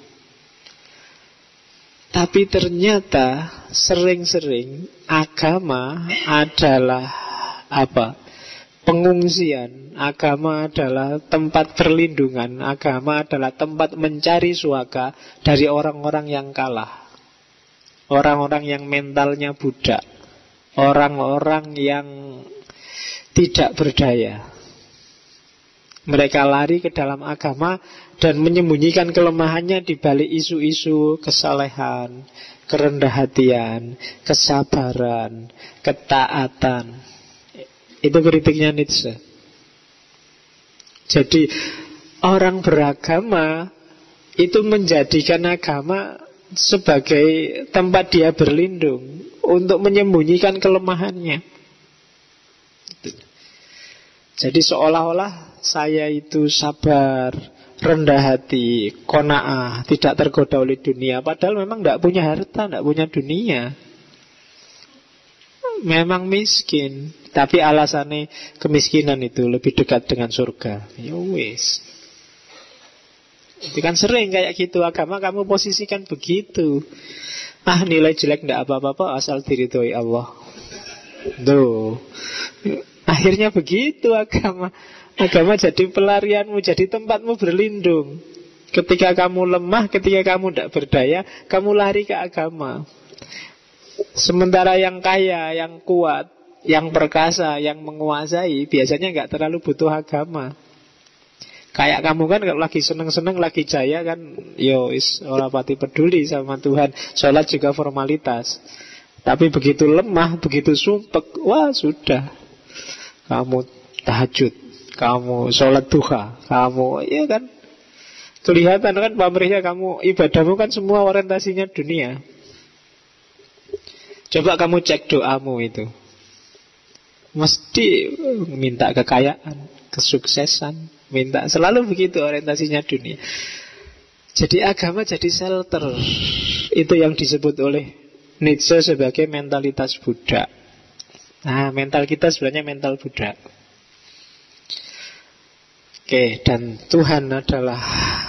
Tapi ternyata sering-sering agama adalah apa? Pengungsian. Agama adalah tempat perlindungan. Agama adalah tempat mencari suaka dari orang-orang yang kalah, orang-orang yang mentalnya budak, orang-orang yang tidak berdaya. Mereka lari ke dalam agama dan menyembunyikan kelemahannya di balik isu-isu kesalehan, kerendah hatian, kesabaran, ketaatan. Itu kritiknya Nietzsche. Jadi orang beragama itu menjadikan agama sebagai tempat dia berlindung untuk menyembunyikan kelemahannya. Jadi seolah-olah saya itu sabar, rendah hati, qanaah, tidak tergoda oleh dunia. Padahal memang tidak punya harta, tidak punya dunia. Memang miskin, tapi alasannya kemiskinan itu lebih dekat dengan surga. Ya wis. Itu kan sering kayak gitu agama, kamu posisikan begitu. Ah, nilai jelek tidak apa-apa asal diridhoi Allah. Tuh. Akhirnya begitu agama. Agama jadi pelarianmu, jadi tempatmu berlindung. Ketika kamu lemah, ketika kamu tidak berdaya, kamu lari ke agama. Sementara yang kaya, yang kuat, yang perkasa, yang menguasai biasanya nggak terlalu butuh agama. Kayak kamu kan kalau lagi seneng-seneng, lagi jaya kan, yo is ora pati peduli sama Tuhan. Sholat juga formalitas. Tapi begitu lemah, begitu sumpek, wah sudah. Kamu tahajud, kamu sholat duha, kamu, ya kan, kelihatan kan pamrihnya kamu, ibadahmu kan semua orientasinya dunia. Coba kamu cek doamu itu, mesti minta kekayaan, kesuksesan, minta, selalu begitu orientasinya dunia. Jadi agama jadi shelter. Itu yang disebut oleh Nietzsche sebagai mentalitas budak. Nah, mental kita sebenarnya mental budak. Oke, dan Tuhan adalah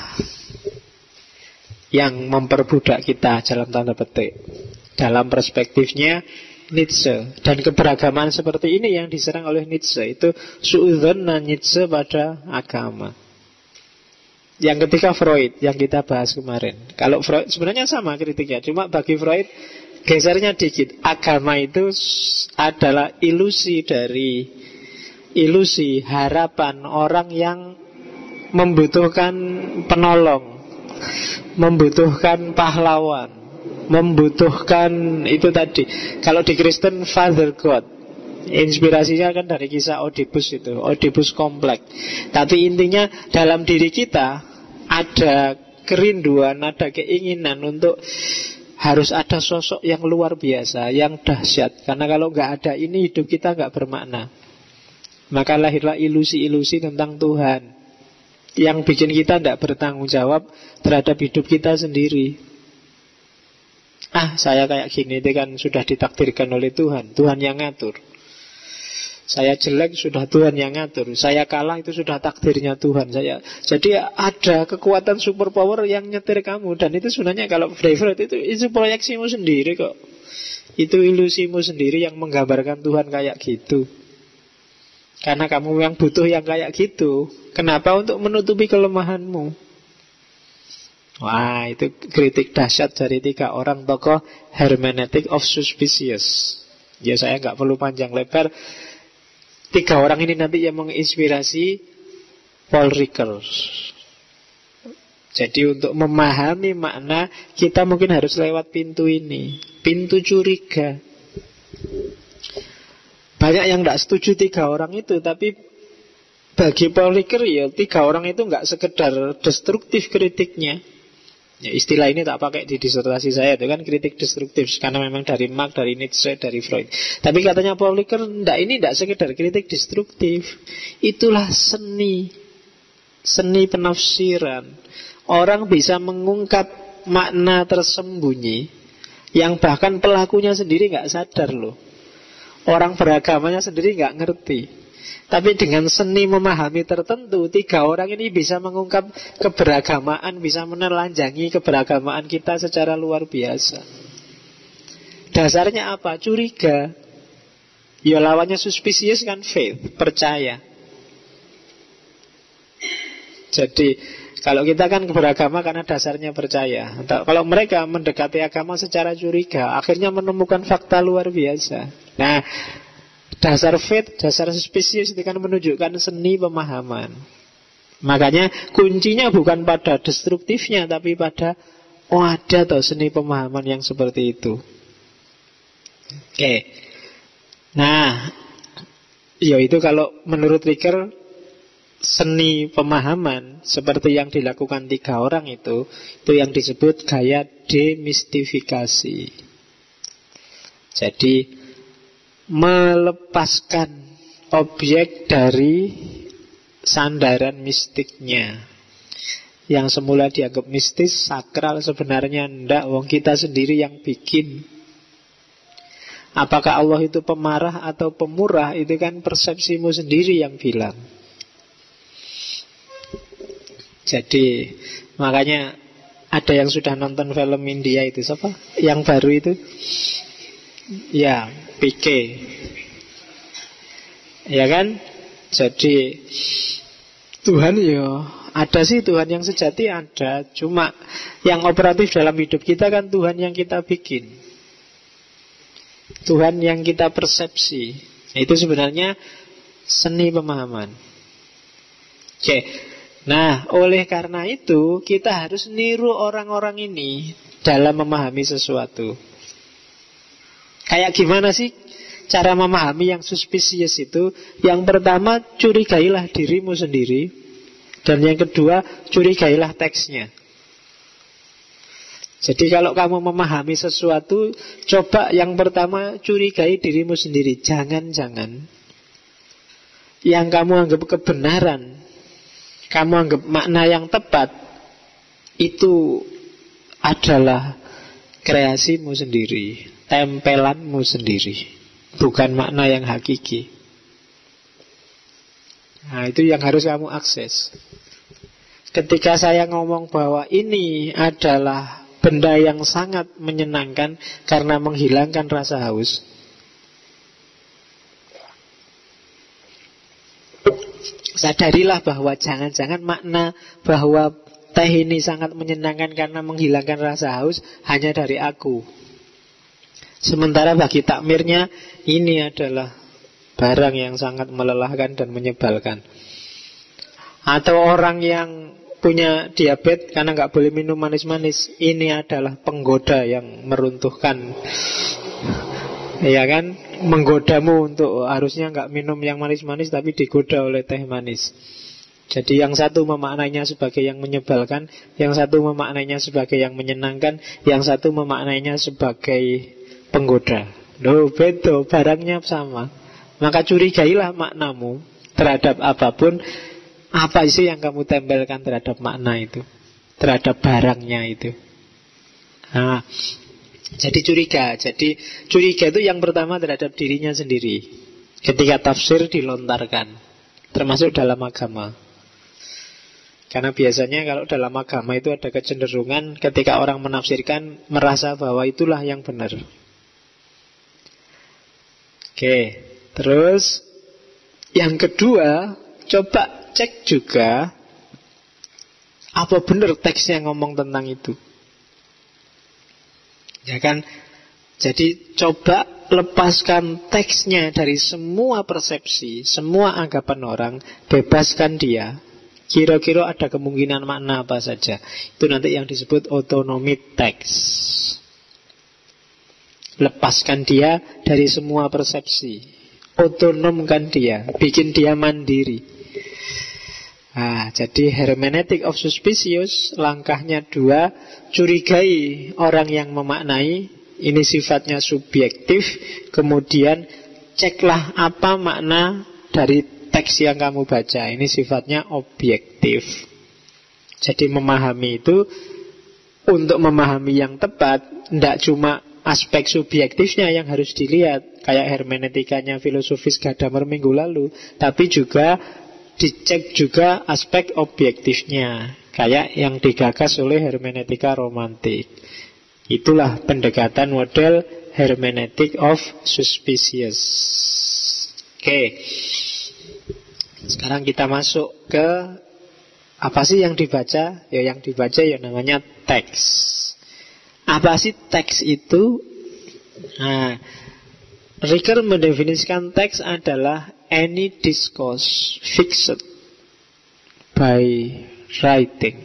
yang memperbudak kita dalam tanda petik. Dalam perspektifnya Nietzsche. Dan keberagaman seperti ini yang diserang oleh Nietzsche. Itu suudzon Nietzsche pada agama. Yang ketiga Freud, yang kita bahas kemarin. Kalau Freud sebenarnya sama kritiknya, cuma bagi Freud gesernya dikit. Agama itu adalah ilusi dari ilusi harapan orang yang membutuhkan penolong, membutuhkan pahlawan, membutuhkan itu tadi. Kalau di Kristen Father God, inspirasinya kan dari kisah Oedipus itu, Oedipus kompleks. Tapi intinya dalam diri kita ada kerinduan, ada keinginan untuk harus ada sosok yang luar biasa, yang dahsyat. Karena kalau nggak ada ini, hidup kita nggak bermakna. Maka lahirlah ilusi-ilusi tentang Tuhan yang bikin kita tidak bertanggung jawab terhadap hidup kita sendiri. Ah, saya kayak gini itu kan sudah ditakdirkan oleh Tuhan, Tuhan yang ngatur. Saya jelek sudah Tuhan yang ngatur, saya kalah itu sudah takdirnya Tuhan. Jadi ada kekuatan superpower yang nyetir kamu. Dan itu sebenarnya kalau Freud itu proyeksimu sendiri kok. Itu ilusimu sendiri yang menggambarkan Tuhan kayak gitu. Karena kamu yang butuh yang kayak gitu. Kenapa? Untuk menutupi kelemahanmu. Wah, itu kritik dahsyat dari 3 orang tokoh hermeneutic of suspicious. Ya saya nggak perlu panjang lebar. 3 orang ini nanti yang menginspirasi Paul Ricoeur. Jadi untuk memahami makna, kita mungkin harus lewat pintu ini, pintu curiga. Banyak yang tidak setuju 3 orang itu, tapi bagi Paul Ricoeur ya 3 orang itu nggak sekedar destruktif kritiknya. Ya, istilah ini tak pakai di disertasi saya, itu kan kritik destruktif karena memang dari Marx, dari Nietzsche, dari Freud. Tapi katanya Paul Ricoeur, ini enggak sekedar kritik destruktif. Itulah seni penafsiran. Orang bisa mengungkap makna tersembunyi yang bahkan pelakunya sendiri nggak sadar loh. Orang beragamanya sendiri nggak ngerti. Tapi dengan seni memahami tertentu, 3 orang ini bisa mengungkap keberagamaan, bisa menelanjangi keberagamaan kita secara luar biasa. Dasarnya apa? Curiga. Ya lawannya suspicious kan faith, percaya. Jadi kalau kita kan beragama karena dasarnya percaya. Kalau mereka mendekati agama secara curiga, akhirnya menemukan fakta luar biasa. Nah, dasar faith, dasar suspicious itu kan menunjukkan seni pemahaman. Makanya kuncinya bukan pada destruktifnya, tapi pada ada toh seni pemahaman yang seperti itu. Oke. Nah, ya itu kalau menurut Ricoeur seni pemahaman seperti yang dilakukan 3 orang itu yang disebut gaya demistifikasi. Jadi melepaskan objek dari sandaran mistiknya. Yang semula dianggap mistis, sakral, sebenarnya ndak, wong kita sendiri yang bikin. Apakah Allah itu pemarah atau pemurah, itu kan persepsimu sendiri yang bilang. Jadi makanya ada yang sudah nonton film India itu, siapa? Yang baru itu? Ya, PK. Ya kan? Jadi Tuhan ya ada sih, Tuhan yang sejati ada. Cuma yang operatif dalam hidup kita kan Tuhan yang kita bikin, Tuhan yang kita persepsi. Itu sebenarnya seni pemahaman. Oke. Nah, oleh karena itu kita harus niru orang-orang ini dalam memahami sesuatu. Kayak gimana sih cara memahami yang suspicious itu? Yang pertama, curigailah dirimu sendiri. Dan yang kedua, curigailah teksnya. Jadi kalau kamu memahami sesuatu, coba yang pertama curigai dirimu sendiri. Jangan-jangan yang kamu anggap kebenaran, kamu anggap makna yang tepat, itu adalah kreasimu sendiri, tempelanmu sendiri, bukan makna yang hakiki. Nah, itu yang harus kamu akses. Ketika saya ngomong bahwa ini adalah benda yang sangat menyenangkan karena menghilangkan rasa haus, sadarilah bahwa jangan-jangan makna bahwa teh ini sangat menyenangkan karena menghilangkan rasa haus hanya dari aku. Sementara bagi takmirnya ini adalah barang yang sangat melelahkan dan menyebalkan. Atau orang yang punya diabetes karena nggak boleh minum manis-manis, ini adalah penggoda yang meruntuhkan. Ya kan, menggodamu untuk harusnya nggak minum yang manis-manis tapi digoda oleh teh manis. Jadi yang satu memaknainya sebagai yang menyebalkan, yang satu memaknainya sebagai yang menyenangkan, yang satu memaknainya sebagai penggoda. Loh, beda, barangnya sama. Maka curigailah maknamu terhadap apapun. Apa sih yang kamu tempelkan terhadap makna itu, terhadap barangnya itu. Nah, jadi curiga. Jadi curiga itu yang pertama terhadap dirinya sendiri ketika tafsir dilontarkan, termasuk dalam agama. Karena biasanya kalau dalam agama itu ada kecenderungan ketika orang menafsirkan merasa bahwa itulah yang benar. Oke, terus yang kedua, coba cek juga apa benar teksnya ngomong tentang itu. Ya kan? Jadi coba lepaskan teksnya dari semua persepsi, semua anggapan orang, bebaskan dia. Kira-kira ada kemungkinan makna apa saja. Itu nanti yang disebut otonomi teks. Lepaskan dia dari semua persepsi, otonomkan dia, bikin dia mandiri. Nah, jadi hermeneutic of suspicious, langkahnya 2, curigai orang yang memaknai, ini sifatnya subjektif. Kemudian ceklah apa makna dari teks yang kamu baca, ini sifatnya objektif. Jadi memahami itu, untuk memahami yang tepat, tidak cuma aspek subjektifnya yang harus dilihat, kayak hermeneutikanya filosofis Gadamer minggu lalu, tapi juga dicek juga aspek objektifnya, kayak yang digagas oleh hermeneutika romantik. Itulah pendekatan model hermeneutic of suspicious. Oke. Sekarang kita masuk ke apa sih yang dibaca? Ya yang dibaca ya namanya teks. Apa sih teks itu? Nah, Ricoeur mendefinisikan teks adalah any discourse fixed by writing.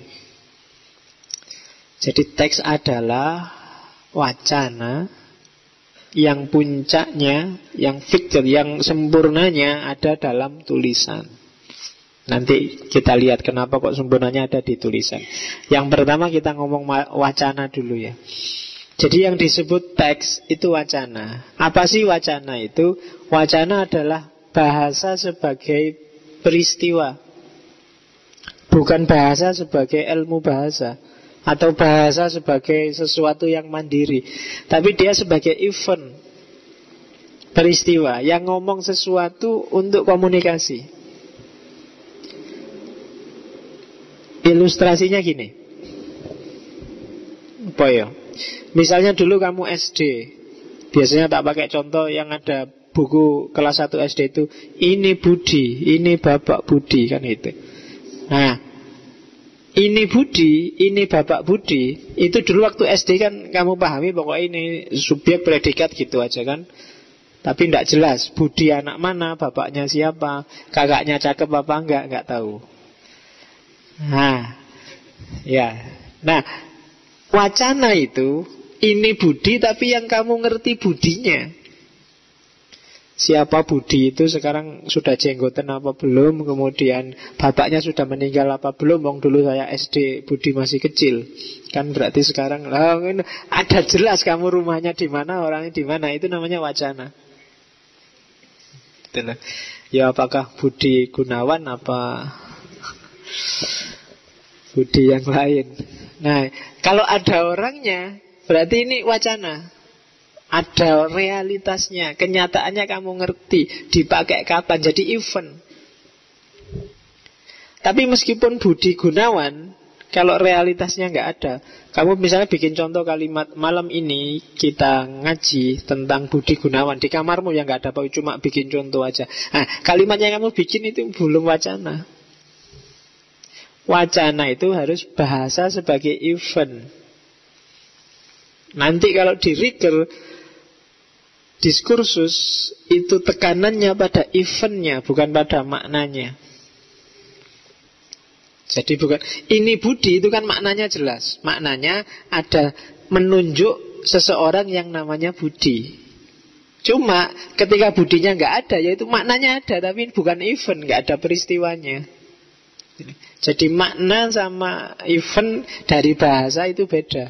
Jadi teks adalah wacana yang puncaknya, yang fixed, yang sempurnanya ada dalam tulisan. Nanti kita lihat kenapa kok sempurnanya ada di tulisan. Yang pertama kita ngomong wacana dulu ya. Jadi yang disebut teks itu wacana. Apa sih wacana itu? Wacana adalah bahasa sebagai peristiwa, bukan bahasa sebagai ilmu bahasa, atau bahasa sebagai sesuatu yang mandiri, tapi dia sebagai event, peristiwa yang ngomong sesuatu untuk komunikasi. Ilustrasinya gini, apa ya? Misalnya dulu kamu SD, biasanya tak pakai contoh yang ada buku kelas 1 SD itu, ini Budi, ini Bapak Budi, kan itu. Nah, ini Budi, ini Bapak Budi, itu dulu waktu SD kan kamu pahami pokoknya ini subjek predikat gitu aja kan. Tapi tidak jelas Budi anak mana, bapaknya siapa, kakaknya cakep apa enggak tahu. Nah, ya. Nah, wacana itu ini Budi, tapi yang kamu ngerti budinya. Siapa Budi itu sekarang sudah jenggotan apa belum, kemudian bapaknya sudah meninggal apa belum. Wong dulu saya SD Budi masih kecil. Kan berarti sekarang ada jelas kamu rumahnya di mana, orangnya di mana. Itu namanya wacana. Itulah. Ya apakah Budi Gunawan apa Budi yang lain. Nah, kalau ada orangnya berarti ini wacana. Ada realitasnya, kenyataannya kamu ngerti, dipakai kapan, jadi event. Tapi meskipun Budi Gunawan, kalau realitasnya nggak ada, kamu misalnya bikin contoh kalimat, malam ini kita ngaji tentang Budi Gunawan di kamarmu yang nggak ada apa, cuma bikin contoh aja. Nah, kalimat yang kamu bikin itu belum wacana. Wacana itu harus bahasa sebagai event. Nanti kalau di Ricoeur, diskursus itu tekanannya pada eventnya, bukan pada maknanya. Jadi bukan ini Budi, itu kan maknanya jelas. Maknanya ada menunjuk seseorang yang namanya Budi. Cuma ketika Budinya nggak ada, yaitu maknanya ada, tapi bukan event, nggak ada peristiwanya. Jadi makna sama event dari bahasa itu beda.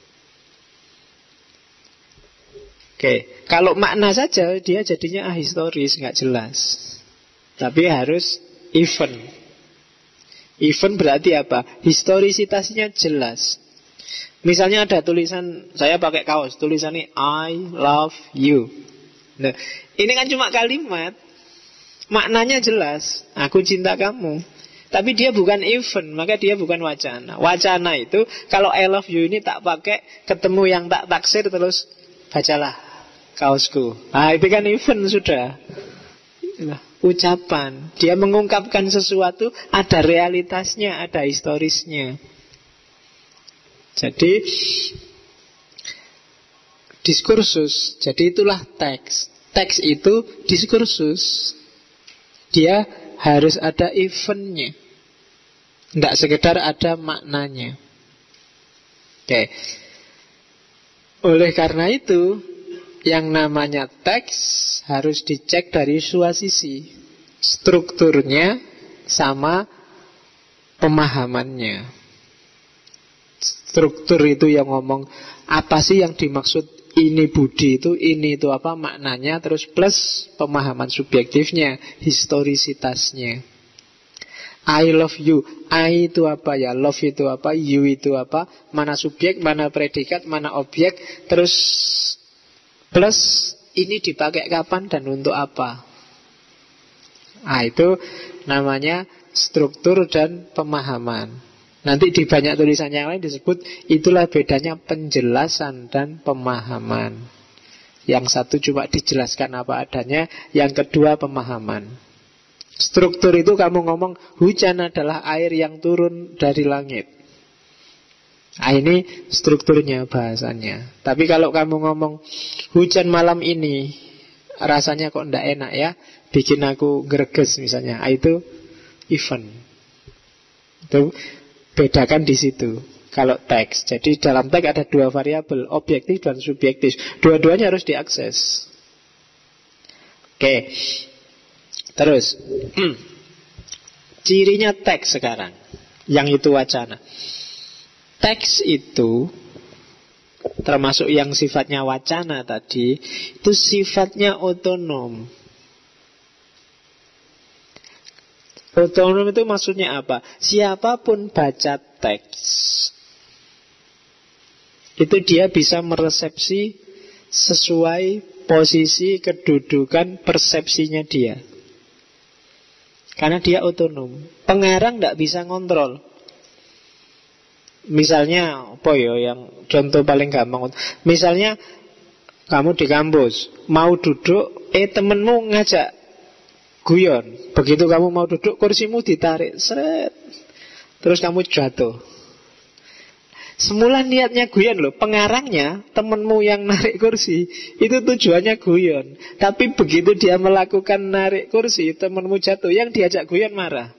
Oke, kalau makna saja dia jadinya ahistoris, nggak jelas. Tapi harus event. Event berarti apa? Historisitasnya jelas. Misalnya ada tulisan, saya pakai kaos, tulisannya I love you. Nah, ini kan cuma kalimat, maknanya jelas, aku cinta kamu. Tapi dia bukan event, maka dia bukan wacana. Wacana itu, kalau I love you ini tak pakai, ketemu yang tak taksir terus bacalah kaosku. Nah, itu kan event sudah. Itulah, ucapan. Dia mengungkapkan sesuatu, ada realitasnya, ada historisnya. Jadi diskursus. Jadi itulah teks. Teks itu diskursus. Dia harus ada eventnya, tidak sekedar ada maknanya. Oke. Oleh karena itu, yang namanya teks harus dicek dari dua sisi, strukturnya sama pemahamannya. Struktur itu yang ngomong apa sih yang dimaksud ini budi itu, ini itu apa maknanya, terus plus pemahaman subjektifnya, historisitasnya. I love you, I itu apa ya, love itu apa, you itu apa, mana subjek, mana predikat, mana objek, terus plus ini dipakai kapan dan untuk apa. Nah itu namanya struktur dan pemahaman. Nanti di banyak tulisan yang lain disebut itulah bedanya penjelasan dan pemahaman. Yang satu cuma dijelaskan apa adanya, yang kedua pemahaman. Struktur itu kamu ngomong hujan adalah air yang turun dari langit. Nah, ini strukturnya bahasanya. Tapi kalau kamu ngomong hujan malam ini rasanya kok ndak enak ya, bikin aku greges misalnya, itu event. Itu bedakan di situ. Kalau teks, jadi dalam teks ada dua variabel, objektif dan subjektif. Dua-duanya harus diakses. Oke. Terus cirinya teks sekarang, yang itu wacana. Teks itu termasuk yang sifatnya wacana tadi, itu sifatnya otonom. Otonom itu maksudnya apa? Siapapun baca teks itu dia bisa meresepsi sesuai posisi, kedudukan, persepsinya dia. Karena dia otonom. Pengarang tidak bisa ngontrol. Misalnya apa ya yang contoh paling gampang. Misalnya kamu di kampus mau duduk, temenmu ngajak guyon. Begitu kamu mau duduk, kursimu ditarik, seret, terus kamu jatuh. Semula niatnya guyon loh. Pengarangnya, temenmu yang narik kursi, itu tujuannya guyon. Tapi begitu dia melakukan narik kursi, temenmu jatuh, yang diajak guyon marah.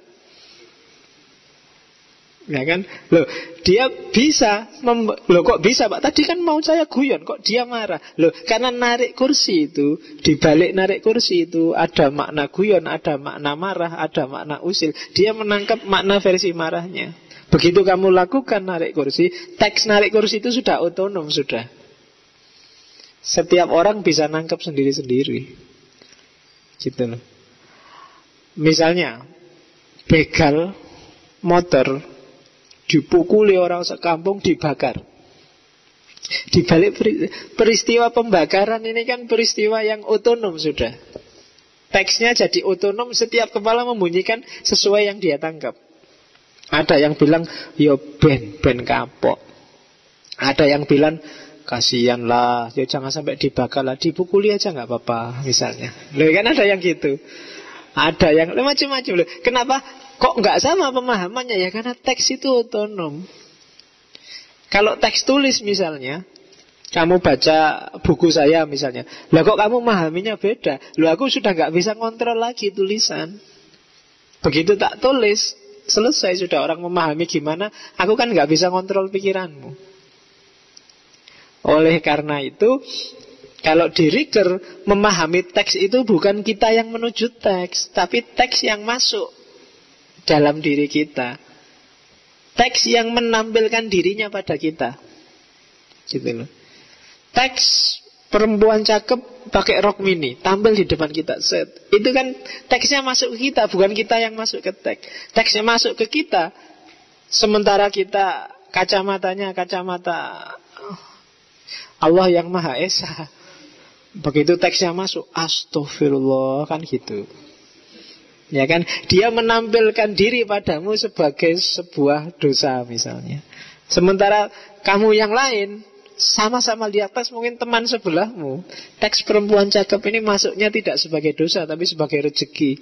Ya kan? Loh, dia bisa loh kok bisa Pak? Tadi kan mau saya guyon, kok dia marah? Loh, karena narik kursi itu, dibalik narik kursi itu ada makna guyon, ada makna marah, ada makna usil. Dia menangkap makna versi marahnya. Begitu kamu lakukan narik kursi, teks narik kursi itu sudah otonom sudah. Setiap orang bisa nangkap sendiri-sendiri. Gitu loh. Misalnya begal motor dipukuli orang sekampung, dibakar. Di balik peristiwa pembakaran ini kan peristiwa yang otonom sudah. Teksnya jadi otonom, setiap kepala membunyikan sesuai yang dia tangkap. Ada yang bilang, yo ben kapok. Ada yang bilang, kasihan lah, ya jangan sampai dibakar lah, dipukuli aja nggak apa-apa misalnya. Loh kan ada yang gitu. Ada yang macam-macam loh. Kenapa kok nggak sama pemahamannya ya? Karena teks itu otonom. Kalau teks tulis misalnya, kamu baca buku saya misalnya, lah kok kamu memahaminya beda? Loh aku sudah nggak bisa kontrol lagi tulisan. Begitu tak tulis, selesai sudah orang memahami gimana. Aku kan nggak bisa kontrol pikiranmu. Oleh karena itu, kalau di Riker, memahami teks itu bukan kita yang menuju teks, tapi teks yang masuk dalam diri kita. Teks yang menampilkan dirinya pada kita. Gitu loh. Teks perempuan cakep pakai rok mini, tampil di depan kita, set. Itu kan teksnya masuk ke kita, bukan kita yang masuk ke teks. Teksnya masuk ke kita, sementara kita kacamatanya kacamata Allah yang Maha Esa. Begitu teksnya masuk, astagfirullah, kan gitu. Ya kan, dia menampilkan diri padamu sebagai sebuah dosa misalnya. Sementara kamu yang lain sama-sama di atas, mungkin teman sebelahmu, teks perempuan cakep ini masuknya tidak sebagai dosa tapi sebagai rezeki.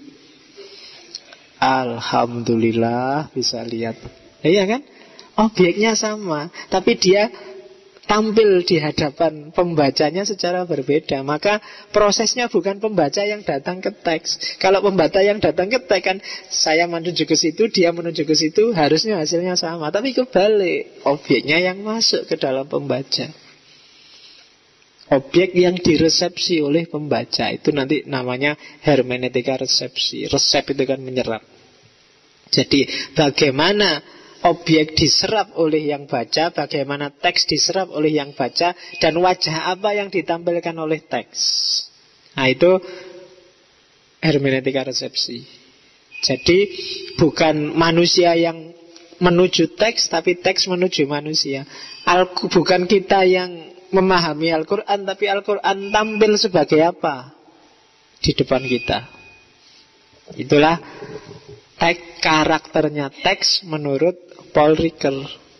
Alhamdulillah bisa lihat. Iya kan? Objeknya sama, tapi dia tampil di hadapan pembacanya secara berbeda. Maka prosesnya bukan pembaca yang datang ke teks. Kalau pembaca yang datang ke teks kan, saya menuju ke situ, dia menuju ke situ, harusnya hasilnya sama. Tapi kebalik, objeknya yang masuk ke dalam pembaca. Objek yang diresepsi oleh pembaca, itu nanti namanya hermeneutika resepsi. Resep itu kan menyerap. Jadi bagaimana objek diserap oleh yang baca, bagaimana teks diserap oleh yang baca, dan wajah apa yang ditampilkan oleh teks. Nah itu hermeneutika resepsi. Jadi bukan manusia yang menuju teks, tapi teks menuju manusia. Bukan kita yang memahami Al-Quran, tapi Al-Quran tampil sebagai apa di depan kita. Itulah karakternya teks menurut Paul Ricoeur.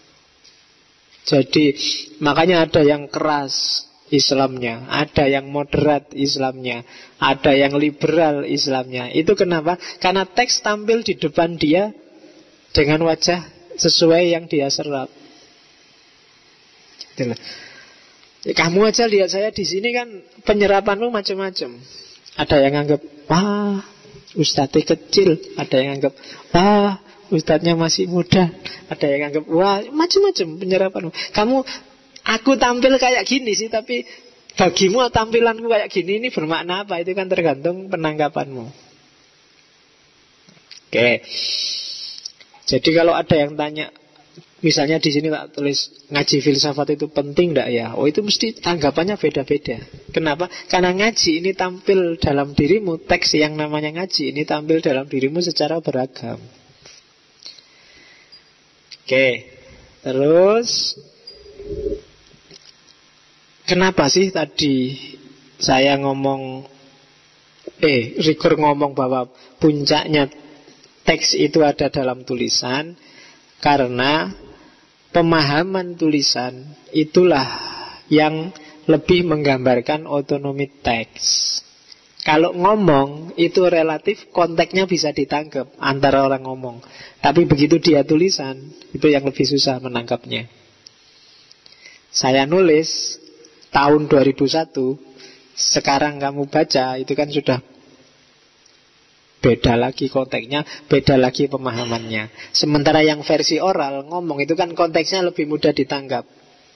Jadi makanya ada yang keras Islamnya, ada yang moderat Islamnya, ada yang liberal Islamnya. Itu kenapa? Karena teks tampil di depan dia dengan wajah sesuai yang dia serap. Kamu aja lihat saya di sini kan, penyerapanmu macam-macam. Ada yang anggap, wah, ustadznya kecil. Ada yang anggap, wah, ustadznya masih muda. Ada yang anggap, wah, macam-macam penyerapanmu. Aku tampil kayak gini sih, tapi bagimu tampilanku kayak gini ini bermakna apa? Itu kan tergantung penangkapanmu. Oke. Jadi kalau ada yang tanya, misalnya di sini tak tulis ngaji filsafat itu penting enggak ya? Oh, itu mesti tanggapannya beda-beda. Kenapa? Karena ngaji ini tampil dalam dirimu, teks yang namanya ngaji ini tampil dalam dirimu secara beragam. Oke. Terus kenapa sih tadi saya ngomong Ricoeur ngomong bahwa puncaknya teks itu ada dalam tulisan? Karena pemahaman tulisan itulah yang lebih menggambarkan otonomi teks. Kalau ngomong itu relatif, konteksnya bisa ditangkap antara orang ngomong. Tapi begitu dia tulisan, itu yang lebih susah menangkapnya. Saya nulis tahun 2001, sekarang kamu baca, itu kan sudah beda lagi konteksnya, beda lagi pemahamannya. Sementara yang versi oral ngomong itu kan konteksnya lebih mudah ditangkap.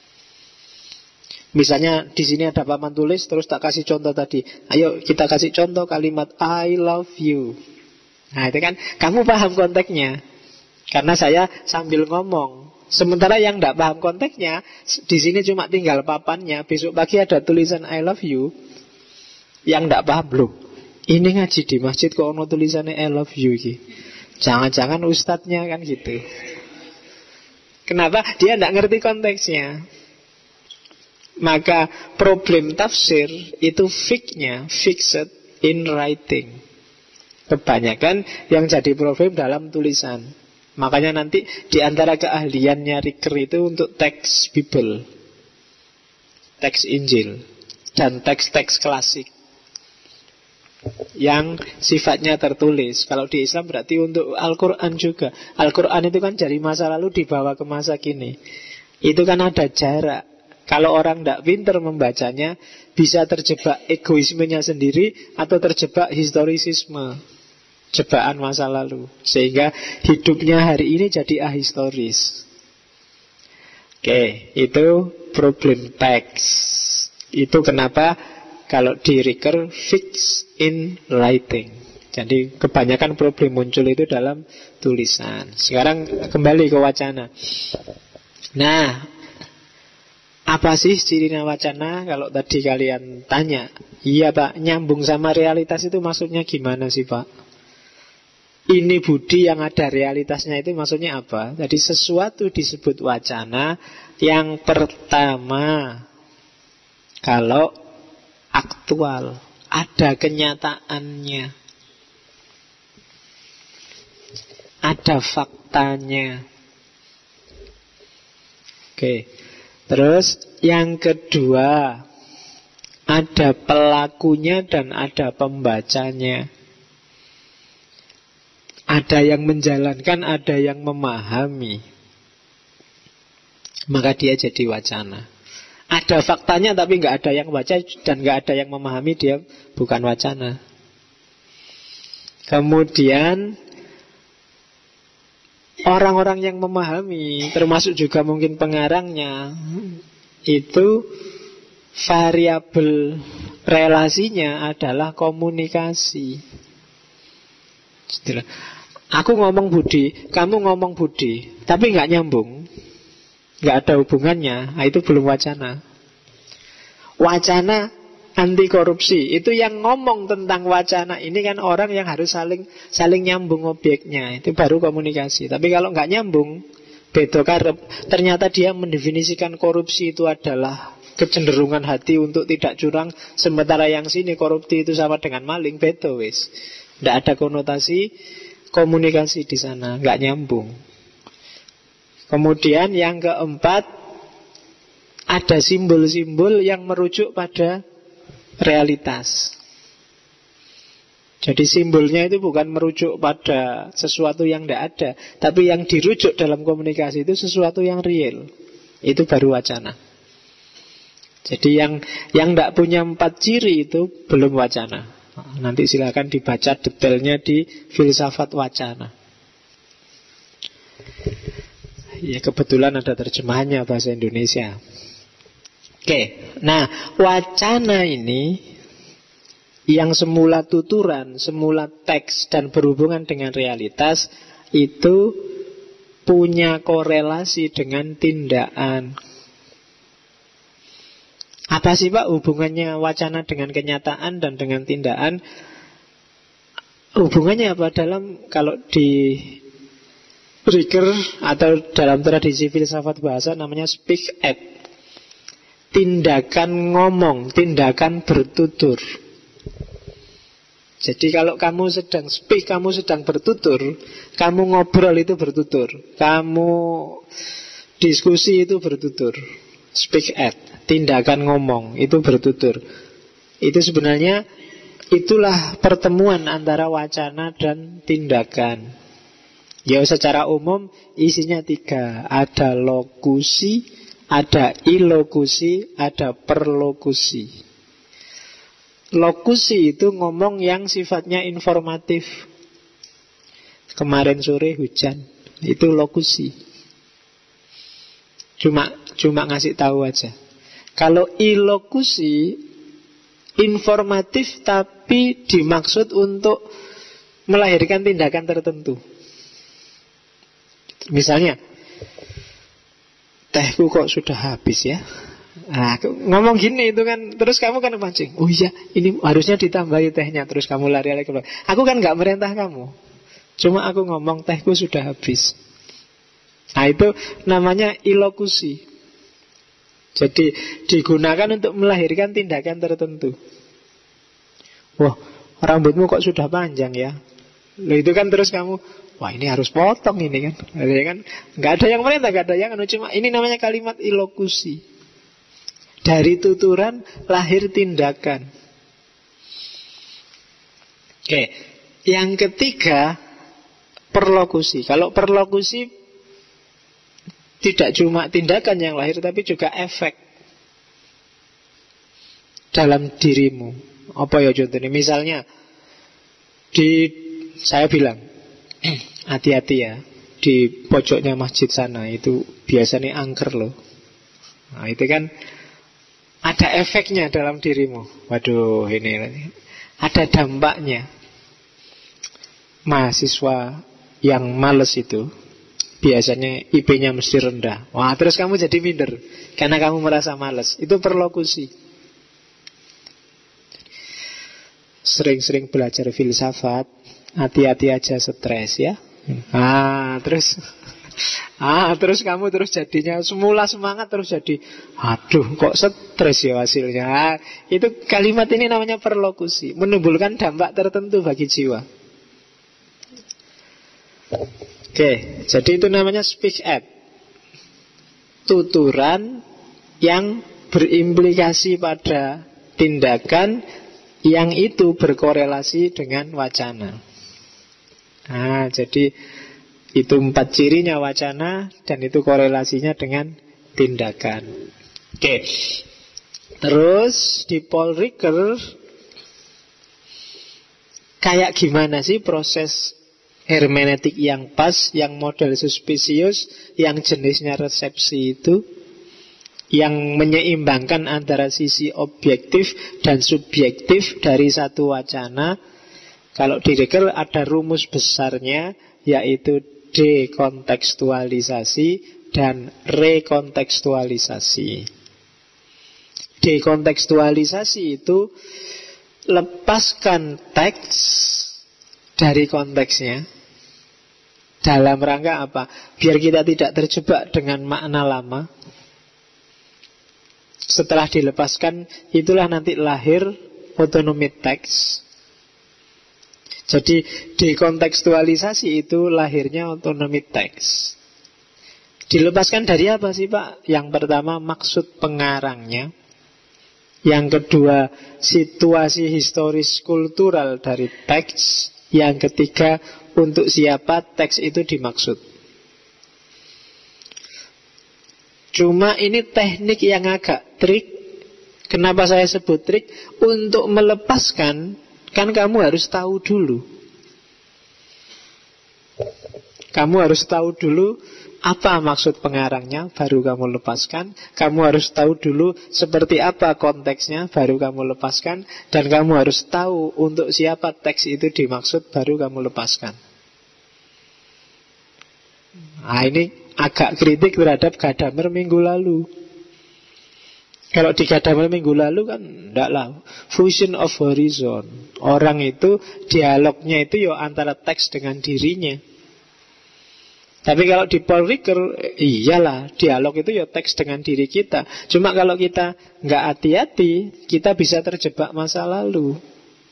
Misalnya di sini ada papan tulis, terus tak kasih contoh tadi. Ayo kita kasih contoh kalimat I love you. Nah itu kan kamu paham konteksnya, karena saya sambil ngomong. Sementara yang tidak paham konteksnya, di sini cuma tinggal papannya. Besok pagi ada tulisan I love you, yang tidak paham belum. Ini ngaji di masjid kok ono tulisannya I love you iki. Jangan-jangan ustadznya kan gitu. Kenapa? Dia tidak ngerti konteksnya. Maka problem tafsir itu fixed in writing. Kebanyakan yang jadi problem dalam tulisan. Makanya nanti di antara keahliannya Ricoeur itu untuk teks Bible, teks Injil, dan teks-teks klasik yang sifatnya tertulis. Kalau di Islam berarti untuk Al-Quran juga. Al-Quran itu kan dari masa lalu dibawa ke masa kini. Itu kan ada jarak. Kalau orang tidak pintar membacanya, bisa terjebak egoismenya sendiri atau terjebak historisisme, jebakan masa lalu, sehingga hidupnya hari ini jadi ahistoris. Oke, itu problem teks. Itu kenapa kalau di Ricoeur fix in writing. Jadi kebanyakan problem muncul itu dalam tulisan. Sekarang kembali ke wacana. Nah, apa sih cirinya wacana? Kalau tadi kalian tanya, iya Pak, nyambung sama realitas itu maksudnya gimana sih Pak? Ini budi yang ada realitasnya itu maksudnya apa? Jadi sesuatu disebut wacana yang pertama, kalau aktual, ada kenyataannya, ada faktanya. Oke. Terus yang kedua, ada pelakunya dan ada pembacanya. Ada yang menjalankan, ada yang memahami. Maka dia jadi wacana. Ada faktanya tapi nggak ada yang baca dan nggak ada yang memahami, dia bukan wacana. Kemudian orang-orang yang memahami, termasuk juga mungkin pengarangnya, itu variabel relasinya adalah komunikasi. Aku ngomong Budi, kamu ngomong Budi, tapi nggak nyambung, nggak ada hubungannya, nah, itu belum wacana. Wacana anti korupsi itu yang ngomong tentang wacana ini kan orang yang harus saling nyambung objeknya, itu baru komunikasi. Tapi kalau nggak nyambung, bedo karep, ternyata dia mendefinisikan korupsi itu adalah kecenderungan hati untuk tidak curang, sementara yang sini korupsi itu sama dengan maling, bedo wis. Nggak ada konotasi komunikasi di sana, nggak nyambung. Kemudian yang keempat, ada simbol-simbol yang merujuk pada realitas. Jadi simbolnya itu bukan merujuk pada sesuatu yang tidak ada, tapi yang dirujuk dalam komunikasi itu sesuatu yang real. Itu baru wacana. Jadi yang tidak punya 4 ciri itu belum wacana. Nanti silakan dibaca detailnya di filsafat wacana. Ya kebetulan ada terjemahannya bahasa Indonesia. Oke, nah wacana ini yang semula tuturan, semula teks dan berhubungan dengan realitas itu punya korelasi dengan tindakan. Apa sih Pak hubungannya wacana dengan kenyataan dan dengan tindakan? Hubungannya apa? Kalau di Riker atau dalam tradisi filsafat bahasa namanya speak act. Tindakan ngomong, tindakan bertutur. Jadi kalau kamu sedang speak, kamu sedang bertutur, kamu ngobrol itu bertutur, kamu diskusi itu bertutur. Speak act, tindakan ngomong itu bertutur. Itu sebenarnya itulah pertemuan antara wacana dan tindakan. Ya secara umum isinya 3. Ada lokusi, ada ilokusi, ada perlokusi. Lokusi itu ngomong yang sifatnya informatif. Kemarin sore hujan, itu lokusi. Cuma ngasih tahu aja. Kalau ilokusi informatif tapi dimaksud untuk melahirkan tindakan tertentu. Misalnya, tehku kok sudah habis ya. Nah, ngomong gini itu kan, terus kamu kan mancing. Oh iya, ini harusnya ditambahi tehnya. Terus kamu lari-lari keluar. Aku kan gak merintah kamu. Cuma aku ngomong tehku sudah habis. Nah itu namanya ilokusi. Jadi digunakan untuk melahirkan tindakan tertentu. Wah, rambutmu kok sudah panjang ya. Loh itu kan terus kamu, wah ini harus potong ini kan. Gak ada yang merintah, gak ada yang cuma ini namanya kalimat ilokusi. Dari tuturan lahir tindakan. Oke, yang ketiga perlokusi. Kalau perlokusi tidak cuma tindakan yang lahir, tapi juga efek dalam dirimu. Apa ya contohnya? Misalnya saya bilang, hati-hati ya, di pojoknya masjid sana itu biasanya angker loh. Nah itu kan ada efeknya dalam dirimu. Waduh, ini ada dampaknya. Mahasiswa yang males itu biasanya IP-nya mesti rendah. Wah, terus kamu jadi minder karena kamu merasa males. Itu perlokusi. Sering-sering belajar filsafat, hati-hati aja stres ya. Terus kamu terus jadinya semula semangat terus jadi aduh kok stres ya hasilnya. Itu kalimat ini namanya perlokusi, menimbulkan dampak tertentu bagi jiwa. Oke, jadi itu namanya speak act. Tuturan yang berimplikasi pada tindakan yang itu berkorelasi dengan wacana. Nah, jadi itu 4 cirinya wacana dan itu korelasinya dengan tindakan. Oke. Terus di Paul Ricoeur kayak gimana sih proses hermeneutik yang pas, yang model suspicious, yang jenisnya resepsi itu, yang menyeimbangkan antara sisi objektif dan subjektif dari satu wacana. Kalau di Ricoeur ada rumus besarnya, yaitu dekontekstualisasi dan rekontekstualisasi. Dekontekstualisasi itu lepaskan teks dari konteksnya. Dalam rangka apa? Biar kita tidak terjebak dengan makna lama. Setelah dilepaskan, itulah nanti lahir otonomi teks. Jadi dekontekstualisasi itu lahirnya otonomi teks. Dilepaskan dari apa sih Pak? Yang pertama maksud pengarangnya. Yang kedua situasi historis kultural dari teks. Yang ketiga untuk siapa teks itu dimaksud. Cuma ini teknik yang agak trik. Kenapa saya sebut trik? Untuk melepaskan, kan kamu harus tahu dulu. Kamu harus tahu dulu apa maksud pengarangnya, baru kamu lepaskan. Kamu harus tahu dulu seperti apa konteksnya, baru kamu lepaskan. Dan kamu harus tahu untuk siapa teks itu dimaksud, baru kamu lepaskan. Nah ini agak kritik terhadap Gadamer minggu lalu. Kalau di Gadamer minggu lalu kan enggak lah, fusion of horizon. Orang itu dialognya itu ya antara teks dengan dirinya. Tapi kalau di Paul Ricoeur, iyalah, dialog itu ya teks dengan diri kita. Cuma kalau kita nggak hati-hati, kita bisa terjebak masa lalu.